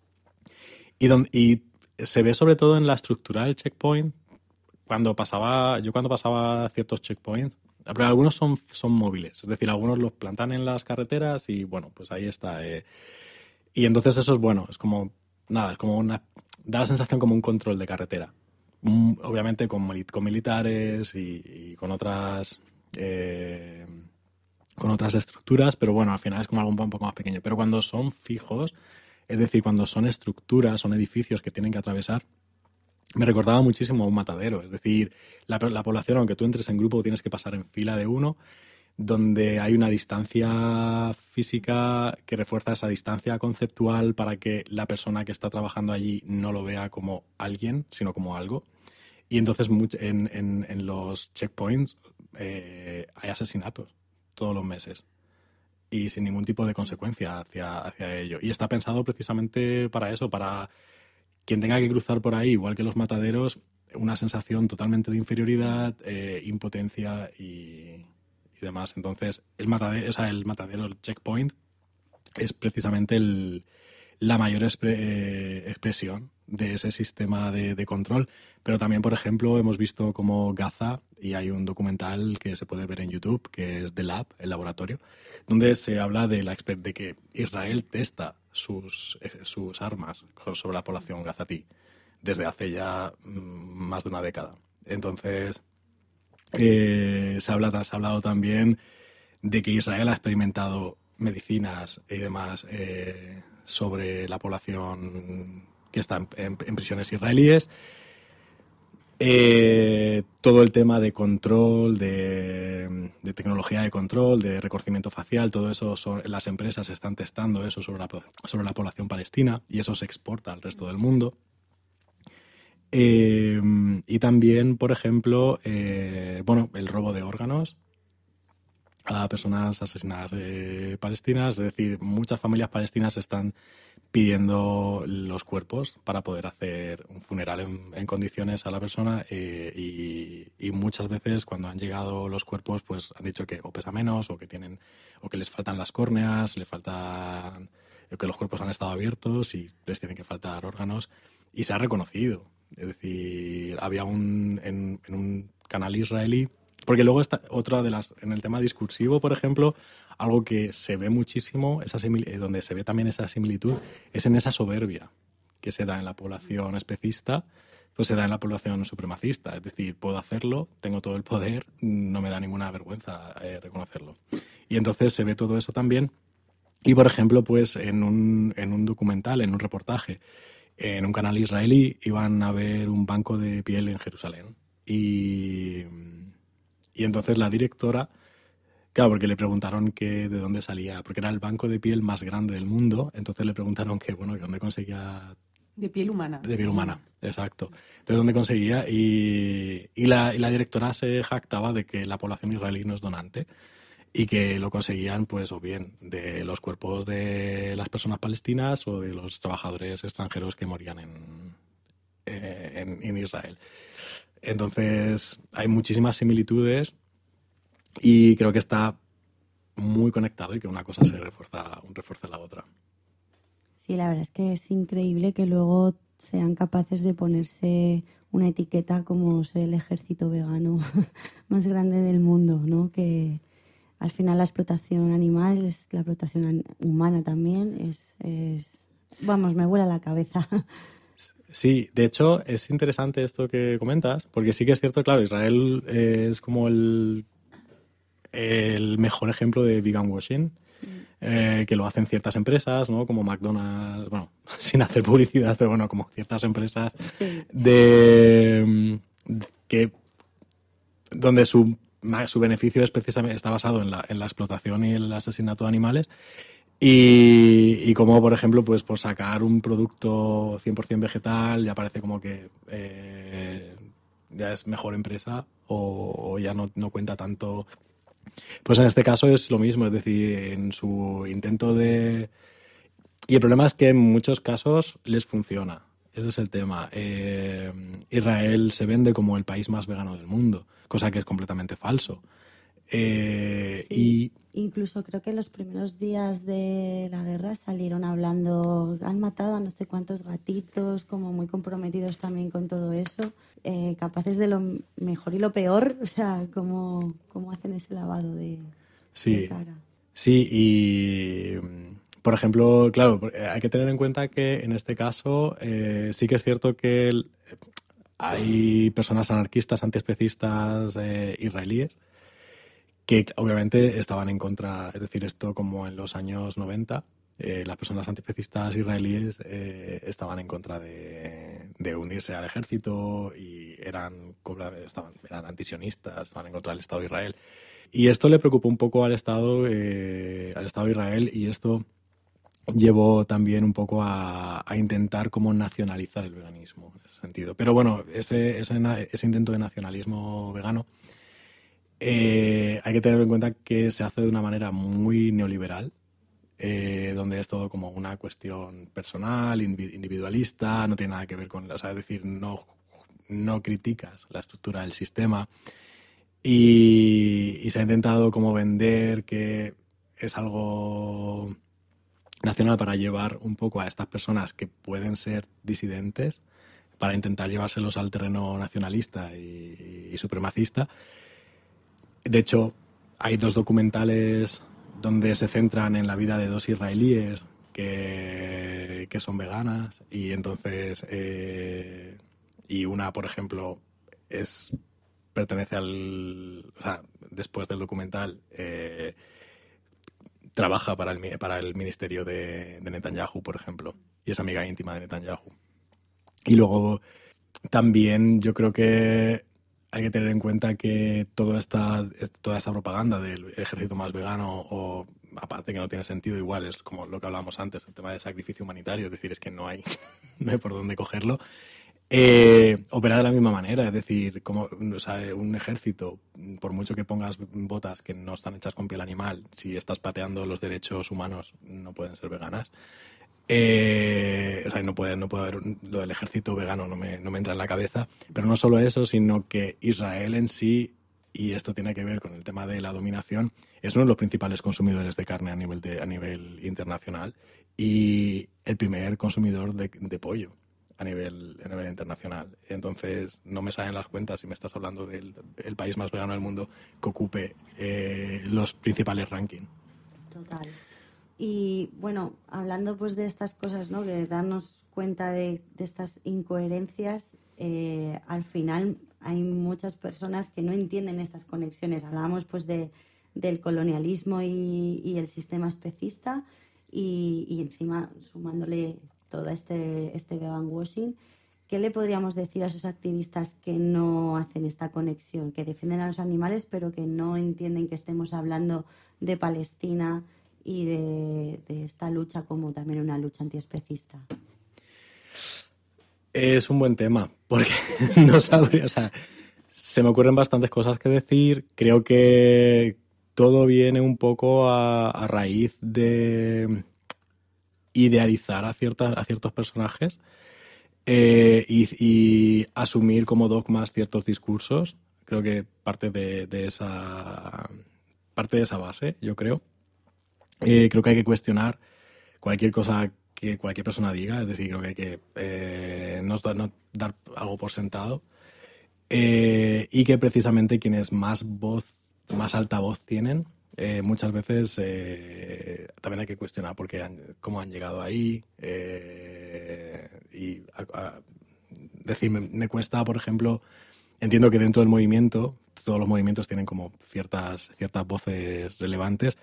Y, donde, y se ve sobre todo en la estructura del checkpoint, cuando pasaba, yo cuando pasaba ciertos checkpoints, pero algunos son, son móviles, es decir, algunos los plantan en las carreteras y bueno, pues ahí está. Eh. Y entonces eso es bueno, es como, nada, es como una... da la sensación como un control de carretera. Mm, obviamente con, con militares y, y con otras eh, con otras estructuras, pero bueno, al final es como algo un poco más pequeño. Pero cuando son fijos, es decir, cuando son estructuras, son edificios que tienen que atravesar, me recordaba muchísimo a un matadero. Es decir, la, la población, aunque tú entres en grupo, tienes que pasar en fila de uno, donde hay una distancia física que refuerza esa distancia conceptual para que la persona que está trabajando allí no lo vea como alguien, sino como algo. Y entonces en, en, en los checkpoints eh, hay asesinatos todos los meses y sin ningún tipo de consecuencia hacia, hacia ello. Y está pensado precisamente para eso, para quien tenga que cruzar por ahí, igual que los mataderos, una sensación totalmente de inferioridad, eh, impotencia y... y demás. Entonces, el matadero, o sea, el matadero, el checkpoint, es precisamente el, la mayor expre, eh, expresión de ese sistema de, de control. Pero también, por ejemplo, hemos visto como Gaza, y hay un documental que se puede ver en YouTube, que es The Lab, el laboratorio, donde se habla de, la, de que Israel testa sus, sus armas sobre la población gazatí desde hace ya más de una década. Entonces... Eh, se, habla, se ha hablado también de que Israel ha experimentado medicinas y demás eh, sobre la población que está en, en, en prisiones israelíes. Eh, todo el tema de control, de, de tecnología de control, de reconocimiento facial, todo eso, son, las empresas están testando eso sobre la, sobre la población palestina y eso se exporta al resto del mundo. Eh, y también, por ejemplo, eh, bueno, el robo de órganos a personas asesinadas eh, palestinas. Es decir, muchas familias palestinas están pidiendo los cuerpos para poder hacer un funeral en, en condiciones a la persona eh, y, y muchas veces cuando han llegado los cuerpos pues han dicho que o pesa menos o que tienen o que les faltan las córneas, les faltan, que los cuerpos han estado abiertos y les tienen que faltar órganos y se ha reconocido. Es decir, había un en, en un canal israelí. Porque luego está otra de las, en el tema discursivo, por ejemplo, algo que se ve muchísimo, esa simil, donde se ve también esa similitud, es en esa soberbia que se da en la población especista, pues se da en la población supremacista. Es decir, puedo hacerlo, tengo todo el poder, no me da ninguna vergüenza eh, reconocerlo. Y entonces se ve todo eso también. Y, por ejemplo, pues en un, en un documental, en un reportaje, en un canal israelí, iban a ver un banco de piel en Jerusalén. Y... Y entonces la directora, claro, porque le preguntaron que de dónde salía, porque era el banco de piel más grande del mundo, entonces le preguntaron que, bueno, que dónde conseguía... De piel humana. De piel humana, exacto. Entonces, ¿dónde conseguía? Y, y, la, y la directora se jactaba de que la población israelí no es donante y que lo conseguían, pues, o bien de los cuerpos de las personas palestinas o de los trabajadores extranjeros que morían en, en, en Israel. Entonces, hay muchísimas similitudes y creo que está muy conectado y que una cosa se refuerza, refuerza la otra. Sí, la verdad es que es increíble que luego sean capaces de ponerse una etiqueta como ser el ejército vegano más grande del mundo, ¿no? Que al final la explotación animal es la explotación humana también. Es, es... Vamos, me vuela la cabeza. Sí, de hecho es interesante esto que comentas, porque sí que es cierto, claro, Israel eh, es como el, el mejor ejemplo de vegan washing, eh, que lo hacen ciertas empresas, ¿no? Como McDonald's, bueno, sin hacer publicidad, pero bueno, como ciertas empresas Sí. de, de que donde su, su beneficio es precisamente, está basado en la, en la explotación y el asesinato de animales. Y, y como, por ejemplo, pues por sacar un producto cien por ciento vegetal ya parece como que eh, ya es mejor empresa o, o ya no, no cuenta tanto. Pues en este caso es lo mismo, es decir, en su intento de... Y el problema es que en muchos casos les funciona. Ese es el tema. Eh, Israel se vende como el país más vegano del mundo, cosa que es completamente falso. Eh, Sí. y Incluso creo que en los primeros días de la guerra salieron hablando, han matado a no sé cuántos gatitos, como muy comprometidos también con todo eso, eh, capaces de lo mejor y lo peor, o sea, cómo, cómo hacen ese lavado de, sí, de cara. Sí, y por ejemplo, claro, hay que tener en cuenta que en este caso eh, sí que es cierto que el, hay personas anarquistas, antiespecistas eh, israelíes que obviamente estaban en contra, es decir, esto como en los años noventa, eh, las personas antiespecistas israelíes eh, estaban en contra de, de unirse al ejército y eran, estaban, eran antisionistas, estaban en contra del Estado de Israel. Y esto le preocupó un poco al Estado, eh, al Estado de Israel y esto llevó también un poco a, a intentar como nacionalizar el veganismo en ese sentido. Pero bueno, ese, ese, ese intento de nacionalismo vegano Eh, hay que tener en cuenta que se hace de una manera muy neoliberal, eh, donde es todo como una cuestión personal, individualista, no tiene nada que ver con, o sea, es decir, no, no criticas la estructura del sistema y, y se ha intentado como vender que es algo nacional para llevar un poco a estas personas que pueden ser disidentes, para intentar llevárselos al terreno nacionalista y, y supremacista. De hecho, hay dos documentales donde se centran en la vida de dos israelíes que, que son veganas y entonces eh, y una, por ejemplo, es pertenece al, o sea, después del documental eh, trabaja para el para el ministerio de, de Netanyahu, por ejemplo, y es amiga íntima de Netanyahu. Y luego también yo creo que hay que tener en cuenta que toda esta, toda esta propaganda del ejército más vegano, o aparte que no tiene sentido, igual es como lo que hablábamos antes, el tema de sacrificio humanitario, es decir, es que no hay, no hay por dónde cogerlo, Eh, opera de la misma manera, es decir, como, o sea, un ejército, por mucho que pongas botas que no están hechas con piel animal, si estás pateando los derechos humanos, no pueden ser veganas. Eh, o sea, no puede, no puede haber un, lo del ejército vegano, no me, no me entra en la cabeza. Pero no solo eso, sino que Israel en sí, y esto tiene que ver con el tema de la dominación, es uno de los principales consumidores de carne a nivel, de, a nivel internacional y el primer consumidor de, de pollo a nivel, a nivel internacional. Entonces, no me salen las cuentas si me estás hablando del el país más vegano del mundo que ocupe eh, los principales rankings. Total. Y bueno, hablando pues de estas cosas, ¿no? De darnos cuenta de, de estas incoherencias, eh, al final hay muchas personas que no entienden estas conexiones. Hablábamos pues de, del colonialismo y, y el sistema especista y, y encima sumándole todo este, este vegan washing. ¿Qué le podríamos decir a esos activistas que no hacen esta conexión, que defienden a los animales pero que no entienden que estemos hablando de Palestina y de, de esta lucha como también una lucha antiespecista? Es un buen tema, porque no sabría, o sea, se me ocurren bastantes cosas que decir. Creo que todo viene un poco a, a raíz de idealizar a, ciertas, a ciertos personajes eh, y, y asumir como dogmas ciertos discursos. Creo que parte de, de esa parte de esa base, yo creo. Eh, creo que hay que cuestionar cualquier cosa que cualquier persona diga, es decir, creo que hay que eh, no, no dar algo por sentado eh, y que precisamente quienes más voz, más alta voz tienen, eh, muchas veces eh, también hay que cuestionar por qué han, cómo han llegado ahí eh, y a, a decir, me, me cuesta, por ejemplo, entiendo que dentro del movimiento, todos los movimientos tienen como ciertas, ciertas voces relevantes,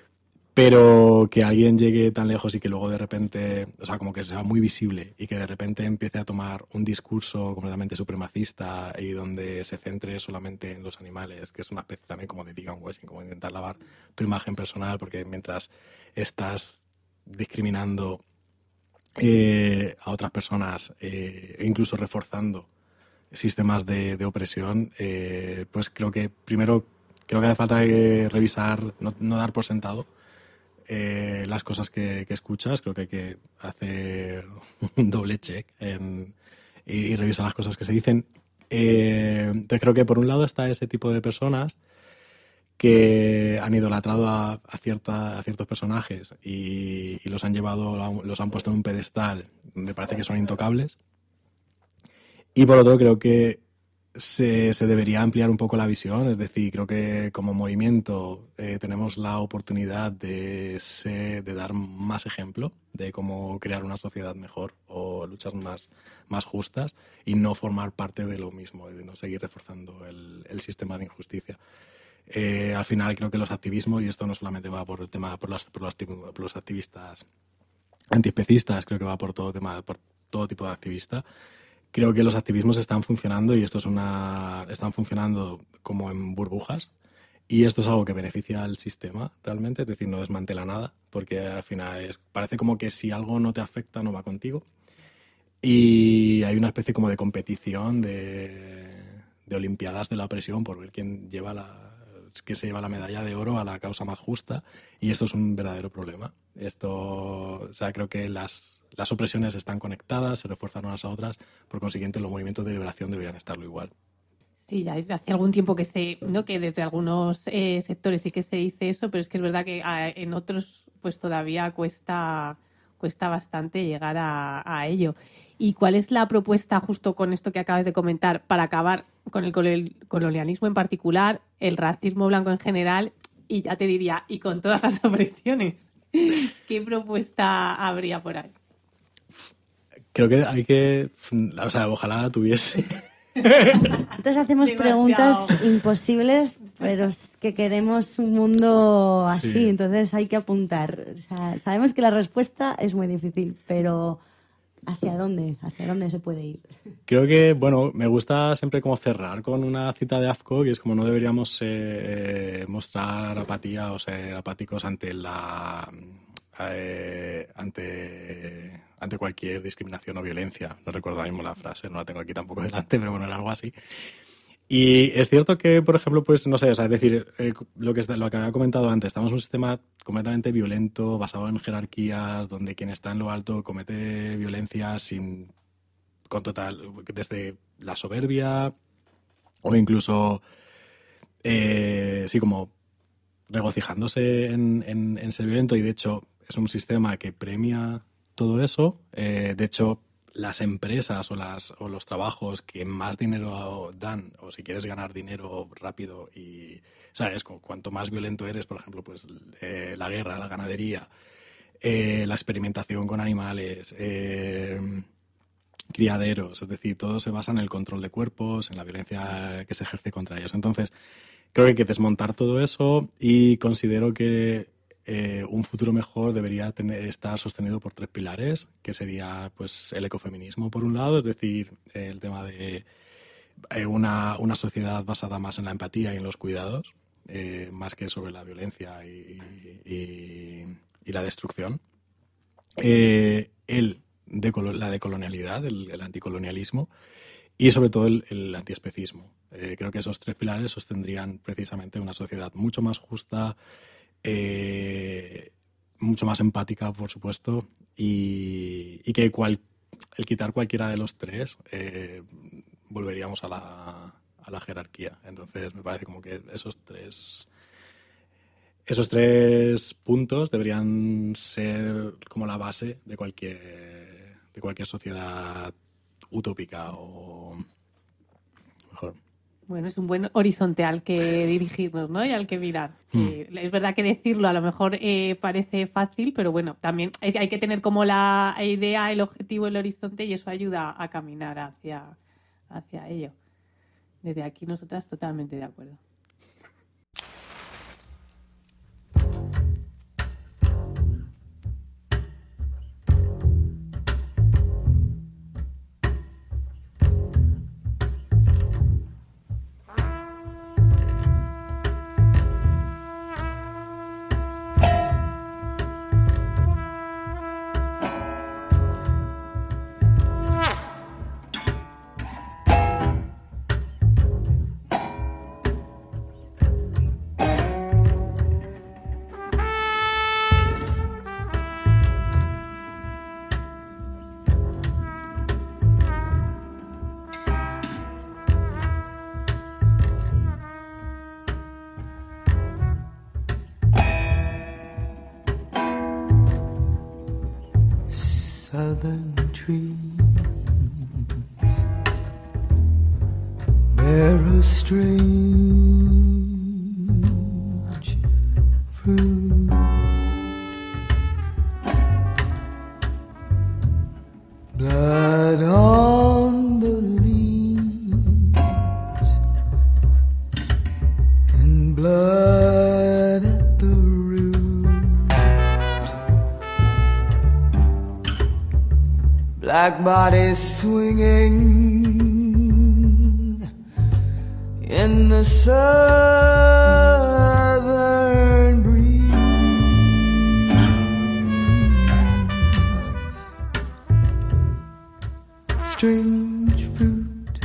pero que alguien llegue tan lejos y que luego de repente, o sea, como que sea muy visible y que de repente empiece a tomar un discurso completamente supremacista y donde se centre solamente en los animales, que es una especie también como de vegan washing, como intentar lavar tu imagen personal, porque mientras estás discriminando eh, a otras personas eh, e incluso reforzando sistemas de, de opresión, eh, pues creo que primero creo que hace falta que revisar, no, no dar por sentado Eh, las cosas que, que escuchas. Creo que hay que hacer un doble check en, y, y revisar las cosas que se dicen. Eh, entonces creo que por un lado está ese tipo de personas que han idolatrado a, a, cierta, a ciertos personajes y, y los han llevado, los han puesto en un pedestal donde parece que son intocables. Y por otro creo que Se, se debería ampliar un poco la visión, es decir, creo que como movimiento eh, tenemos la oportunidad de, ser, de dar más ejemplo de cómo crear una sociedad mejor o luchas más, más justas y no formar parte de lo mismo, de no seguir reforzando el, el sistema de injusticia. Eh, al final creo que los activismos, y esto no solamente va por el tema por, las, por, los, por los activistas antiespecistas, creo que va por todo tema, por todo tipo de activista. Creo que los activismos están funcionando y esto es una están funcionando como en burbujas y esto es algo que beneficia al sistema realmente, es decir, no desmantela nada, porque al final es, parece como que si algo no te afecta no va contigo y hay una especie como de competición de, de olimpiadas de la opresión por ver quién lleva la que se lleva la medalla de oro a la causa más justa y esto es un verdadero problema. Esto, o sea, creo que las, las opresiones están conectadas, se refuerzan unas a otras, por consiguiente los movimientos de liberación deberían estarlo igual. Sí, ya hace algún tiempo que se, ¿no? que desde algunos eh, sectores sí que se dice eso, pero es que es verdad que a, en otros pues todavía cuesta, cuesta bastante llegar a, a ello. ¿Y cuál es la propuesta, justo con esto que acabas de comentar, para acabar con el colonialismo en particular, el racismo blanco en general y ya te diría, y con todas las opresiones? ¿Qué propuesta habría por ahí? Creo que hay que, o sea, ojalá la tuviese. Entonces hacemos Demasiado. preguntas imposibles, pero es que queremos un mundo así, Sí. Entonces hay que apuntar. O sea, sabemos que la respuesta es muy difícil, pero ¿hacia dónde? ¿Hacia dónde se puede ir? Creo que, bueno, me gusta siempre como cerrar con una cita de Afko, que es como no deberíamos eh, mostrar apatía o ser apáticos ante la eh, ante, ante cualquier discriminación o violencia. No recuerdo ahora mismo la frase, no la tengo aquí tampoco delante, pero bueno, era algo así. Y es cierto que, por ejemplo, pues no sé, o sea, es decir, eh, lo, que, lo que había comentado antes, estamos en un sistema completamente violento, basado en jerarquías, donde quien está en lo alto comete violencia sin, con total, desde la soberbia o incluso, eh, sí, como regocijándose en, en, en ser violento, y de hecho es un sistema que premia todo eso. Eh, de hecho, las empresas o, las, o los trabajos que más dinero dan, o si quieres ganar dinero rápido y, ¿sabes? Cuanto más violento eres, por ejemplo, pues eh, la guerra, la ganadería, eh, la experimentación con animales, eh, criaderos, es decir, todo se basa en el control de cuerpos, en la violencia que se ejerce contra ellos. Entonces, creo que hay que desmontar todo eso y considero que eh, un futuro mejor debería tener, estar sostenido por tres pilares, que sería pues el ecofeminismo, por un lado, es decir, el tema de eh, una, una sociedad basada más en la empatía y en los cuidados, eh, más que sobre la violencia y, y, y la destrucción. Eh, el decolo- la decolonialidad, el, el anticolonialismo y sobre todo el, el antiespecismo. Eh, creo que esos tres pilares sostendrían precisamente una sociedad mucho más justa, eh, mucho más empática, por supuesto, y, y que cual, el quitar cualquiera de los tres eh, volveríamos a la, a la jerarquía. Entonces me parece como que esos tres, esos tres puntos deberían ser como la base de cualquier, de cualquier sociedad utópica o mejor. Bueno, es un buen horizonte al que dirigirnos, ¿no? Y al que mirar. Mm. Eh, es verdad que decirlo a lo mejor eh, parece fácil, pero bueno, también hay, hay que tener como la idea, el objetivo, el horizonte, y eso ayuda a caminar hacia, hacia ello. Desde aquí nosotras totalmente de acuerdo. Southern trees bear a strange fruit. Blood on the leaves and blood at the root. Black bodies swinging in the southern breeze. Strange fruit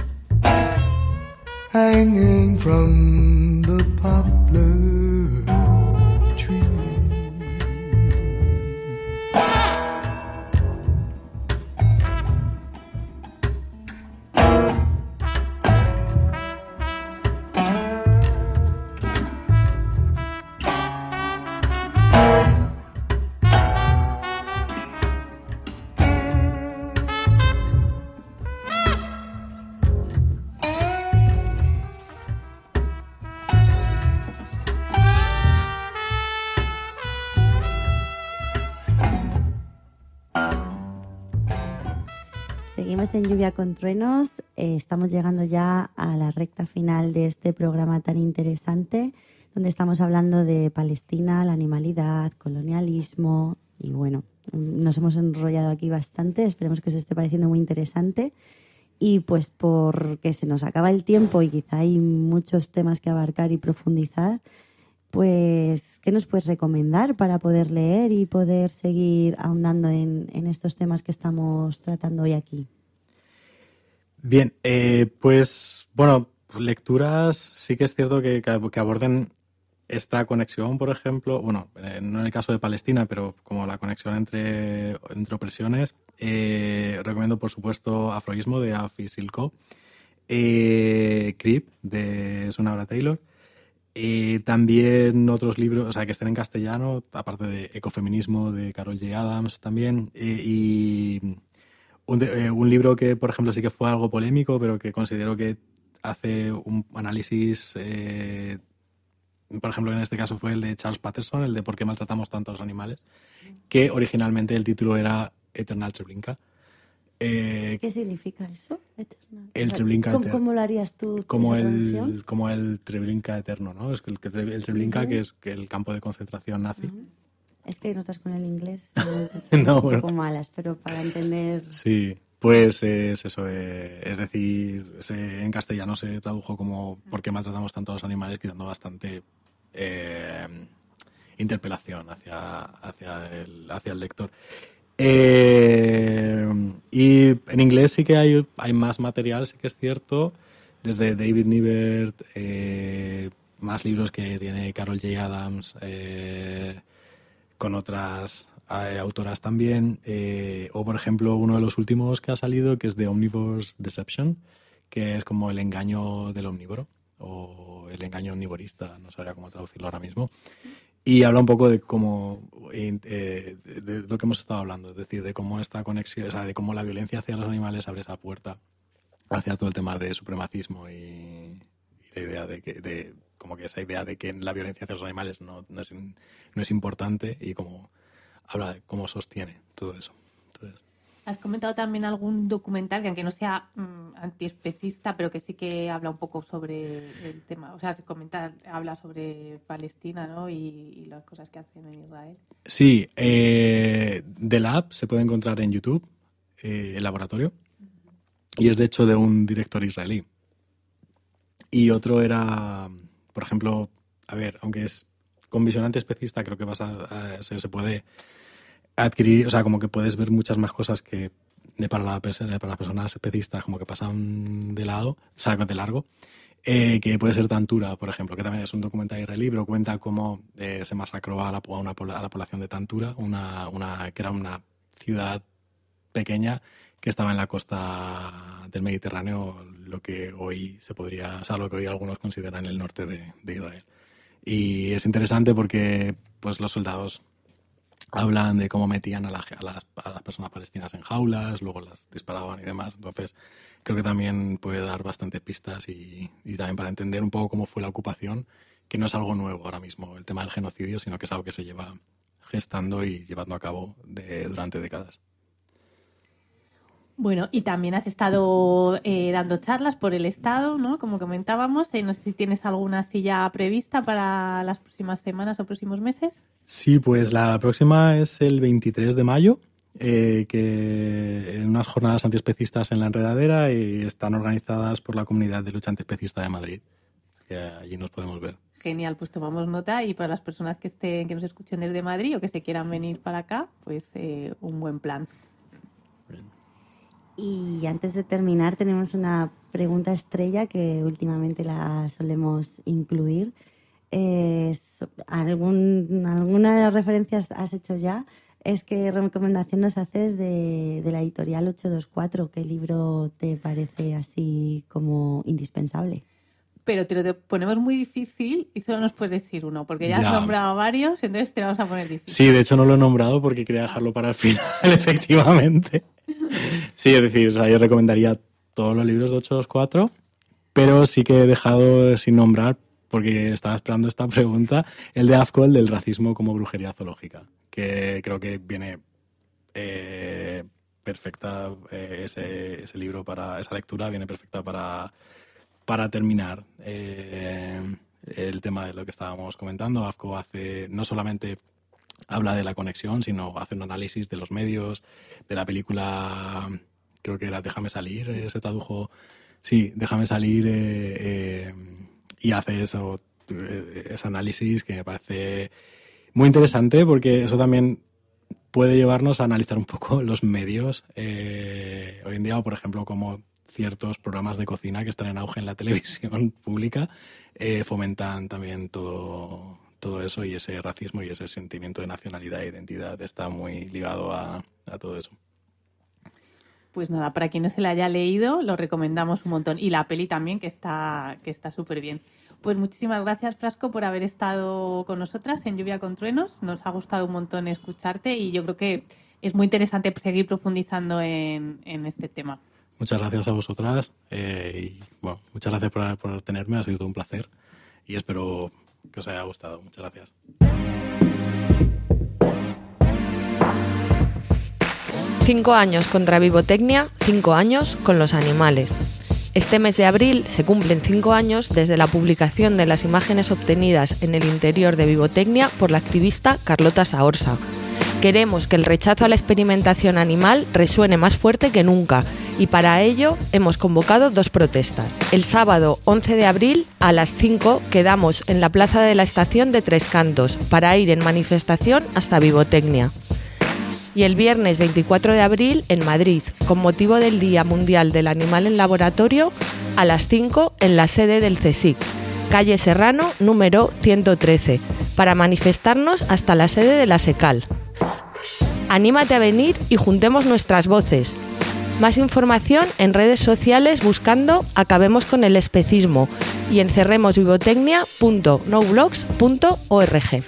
hanging from the poplar tree. Seguimos en Lluvia con Truenos. Eh, estamos llegando ya a la recta final de este programa tan interesante, donde estamos hablando de Palestina, la animalidad, colonialismo y bueno, nos hemos enrollado aquí bastante. Esperemos que os esté pareciendo muy interesante. Y pues porque se nos acaba el tiempo y quizá hay muchos temas que abarcar y profundizar, Pues, ¿qué nos puedes recomendar para poder leer y poder seguir ahondando en, en estos temas que estamos tratando hoy aquí? Bien, eh, pues bueno, lecturas sí que es cierto que, que aborden esta conexión, por ejemplo, bueno, eh, no en el caso de Palestina, pero como la conexión entre, entre opresiones, eh, recomiendo por supuesto Afroísmo de Afi Silko, eh, Creep de Sunahara Taylor, eh, también otros libros, o sea, que estén en castellano, aparte de Ecofeminismo de Carol J. Adams también, eh, y un, eh, un libro que, por ejemplo, sí que fue algo polémico, pero que considero que hace un análisis... Eh, por ejemplo, en este caso fue el de Charles Patterson, el de ¿Por qué maltratamos tanto a los animales?, que originalmente el título era Eternal Treblinka. Eh, ¿Qué significa eso? Eternal. El O sea, Treblinka ¿cómo, eterno. ¿Cómo lo harías tú? Como esa el, traducción? como el Treblinka eterno, ¿no? Es que el, el Treblinka, Uh-huh. que es que el campo de concentración nazi. Uh-huh. Es que no estás con el inglés. No, un bueno. poco malas, pero para entender... Sí, pues es eso. Eh, es decir, se, en castellano se tradujo como ¿por qué maltratamos tanto a los animales?, quitando bastante... Eh, interpelación hacia, hacia, el, hacia el lector. Eh, y en inglés sí que hay, hay más material, sí que es cierto, desde David Niebert, eh, más libros que tiene Carol J. Adams, eh, con otras eh, autoras también, eh, o por ejemplo uno de los últimos que ha salido, que es The Omnivore's Deception, que es como el engaño del omnívoro, o el engaño omnivorista, no sabría cómo traducirlo ahora mismo, y habla un poco de cómo, eh, de, de lo que hemos estado hablando, es decir, de cómo esta conexión, o sea, de cómo la violencia hacia los animales abre esa puerta hacia todo el tema de supremacismo y, y la idea de que, de, como que esa idea de que la violencia hacia los animales no, no, es, no es importante, y cómo habla de cómo sostiene todo eso. Entonces, has comentado también algún documental que, aunque no sea mmm, antiespecista, pero que sí que habla un poco sobre el tema. O sea, se comenta, habla sobre Palestina, ¿no? Y, y las cosas que hacen en Israel. Sí, eh, The Lab se puede encontrar en YouTube, eh, el laboratorio, y es de hecho de un director israelí. Y otro era, por ejemplo, a ver, aunque es con visión antiespecista, creo que vas a, a, se, se puede adquirir, o sea, como que puedes ver muchas más cosas que de para, la, para las personas especistas como que pasan de lado, o sea, de largo, eh, que puede ser Tantura, por ejemplo, que también es un documental israelí, pero cuenta cómo eh, se masacró a la, a, una, a la población de Tantura, una, una, que era una ciudad pequeña que estaba en la costa del Mediterráneo, lo que hoy se podría, o sea, lo que hoy algunos consideran el norte de, de Israel. Y es interesante porque pues los soldados hablan de cómo metían a, la, a, las, a las personas palestinas en jaulas, luego las disparaban y demás. Entonces, creo que también puede dar bastantes pistas y, y también para entender un poco cómo fue la ocupación, que no es algo nuevo ahora mismo, el tema del genocidio, sino que es algo que se lleva gestando y llevando a cabo de, durante décadas. Bueno, y también has estado eh, dando charlas por el Estado, ¿no? Como comentábamos. Eh, no sé si tienes alguna silla prevista para las próximas semanas o próximos meses. Sí, pues la próxima es el veintitrés de mayo, eh, que en unas jornadas antiespecistas en La Enredadera, y están organizadas por la Comunidad de Lucha Antiespecista de Madrid, que allí nos podemos ver. Genial, pues tomamos nota, y para las personas que estén, que nos escuchen desde Madrid o que se quieran venir para acá, pues eh, un buen plan. Y antes de terminar tenemos una pregunta estrella que últimamente la solemos incluir. Eh, algún, alguna de las referencias has hecho ya. Es ¿qué recomendación nos haces de, de la editorial ocho dos cuatro? ¿Qué libro te parece así como indispensable? Pero te lo ponemos muy difícil y solo nos puedes decir uno, porque ya, ya has nombrado varios, entonces te lo vamos a poner difícil. Sí, de hecho no lo he nombrado porque quería dejarlo para el final, efectivamente. Sí, es decir, o sea, yo recomendaría todos los libros de ocho dos cuatro, pero sí que he dejado sin nombrar, porque estaba esperando esta pregunta, el de Afko, el del racismo como brujería zoológica, que creo que viene eh, perfecta, eh, ese, ese libro, para esa lectura viene perfecta para, para terminar eh, el tema de lo que estábamos comentando. Afko hace no solamente... habla de la conexión, sino hace un análisis de los medios, de la película, creo que era Déjame salir, sí. eh, se tradujo, sí, Déjame salir, eh, eh, y hace eso, ese análisis que me parece muy interesante, porque eso también puede llevarnos a analizar un poco los medios eh, hoy en día, o por ejemplo como ciertos programas de cocina que están en auge en la televisión pública eh, fomentan también todo, todo eso, y ese racismo y ese sentimiento de nacionalidad e identidad está muy ligado a, a todo eso. Pues nada, para quien no se la haya leído, lo recomendamos un montón. Y la peli también, que está que está súper bien. Pues muchísimas gracias, Frasco, por haber estado con nosotras en Lluvia con Truenos. Nos ha gustado un montón escucharte y yo creo que es muy interesante seguir profundizando en, en este tema. Muchas gracias a vosotras eh, y bueno, muchas gracias por, por tenerme, ha sido todo un placer y espero que os haya gustado. Muchas gracias. Cinco años contra Vivotecnia, cinco años con los animales. Este mes de abril se cumplen cinco años desde la publicación de las imágenes obtenidas en el interior de Vivotecnia por la activista Carlota Saorsa. Queremos que el rechazo a la experimentación animal resuene más fuerte que nunca y para ello hemos convocado dos protestas. El sábado once de abril a las cinco quedamos en la plaza de la estación de Tres Cantos para ir en manifestación hasta Vivotecnia. Y el viernes veinticuatro de abril en Madrid, con motivo del Día Mundial del Animal en Laboratorio, a las cinco en la sede del CSIC, calle Serrano, número ciento trece, para manifestarnos hasta la sede de la SECAL. Anímate a venir y juntemos nuestras voces. Más información en redes sociales buscando Acabemos con el especismo y en cerremos vivotecnia punto noblogs punto org.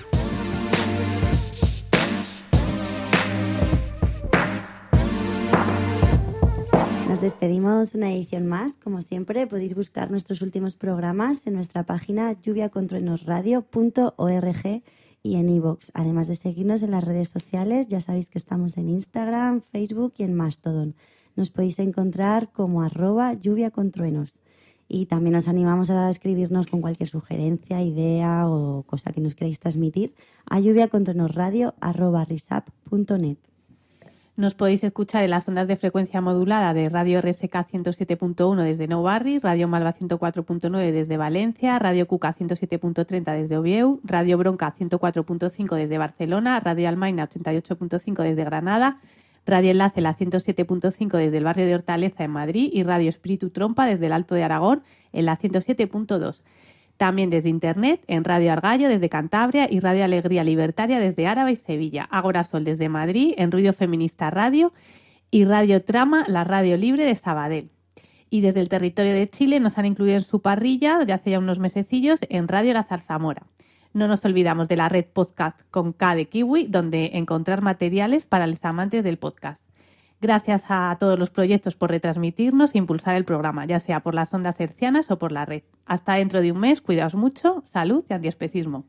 Nos despedimos una edición más. Como siempre, podéis buscar nuestros últimos programas en nuestra página lluvia con truenos radio punto org y en iVoox. Además de seguirnos en las redes sociales, ya sabéis que estamos en Instagram, Facebook y en Mastodon. Nos podéis encontrar como arroba lluvia con truenos. Y también os animamos a escribirnos con cualquier sugerencia, idea o cosa que nos queráis transmitir a lluvia con truenos radio arroba risap punto net. Nos podéis escuchar en las ondas de frecuencia modulada de Radio R S K ciento siete punto uno desde Nou Barris, Radio Malva ciento cuatro punto nueve desde Valencia, Radio Cuca ciento siete punto treinta desde Oviedo, Radio Bronca ciento cuatro punto cinco desde Barcelona, Radio Almaina ochenta y ocho punto cinco desde Granada, Radio Enlace la ciento siete punto cinco desde el barrio de Hortaleza en Madrid y Radio Espíritu Trompa desde el Alto de Aragón en la ciento siete punto dos. También desde Internet en Radio Argallo desde Cantabria y Radio Alegría Libertaria desde Áraba y Sevilla. Agora Sol desde Madrid en Ruido Feminista Radio y Radio Trama, la radio libre de Sabadell. Y desde el territorio de Chile nos han incluido en su parrilla de hace ya unos mesecillos en Radio La Zarzamora. No nos olvidamos de la red Podcast con K de Kiwi, donde encontrar materiales para los amantes del podcast. Gracias a todos los proyectos por retransmitirnos e impulsar el programa, ya sea por las ondas hercianas o por la red. Hasta dentro de un mes, cuidaos mucho, salud y antiespecismo.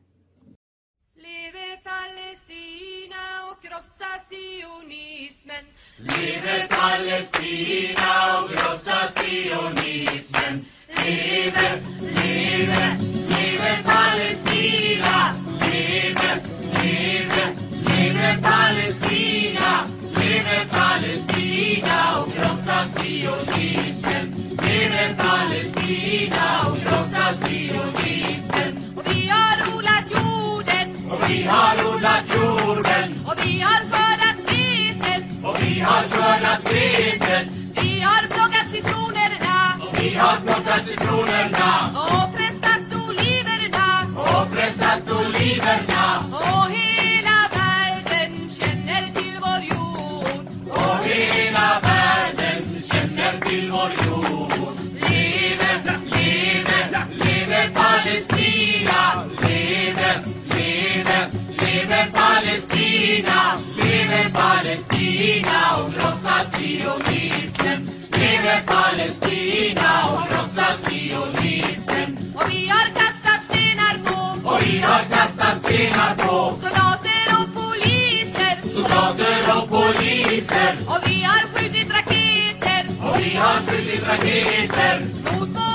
Leve Palestina och krossa sionismen. Leve Palestina och krossa sionismen. Leve, leve, leve Palestina. Leve, leve, leve Palestina. Leve Palestina och krossa sionismen. Leve Palestina och krossa sionismen. Och vi har odlat jorden. Och vi har odlat jorden. Och vi har skördat vetet. Och vi har skördat vetet. Vi har plockat citronerna. Och vi har plockat citronerna. Och pressat oliverna. Och pressat oliverna. Och hela världen känner till vår jord. Och hela världen känner till vår jord. Leve, leve, leve Palestina. Leve, leve, leve Palestina. Leve Palestina och krossa sionismen. Leve Palestina och krossa sionismen. Och vi har kastat stenar på. Och vi har kastat stenar på. Soldater och poliser. Soldater och poliser. Och vi har skjutit raketer. Och vi har skjutit raketer. Mot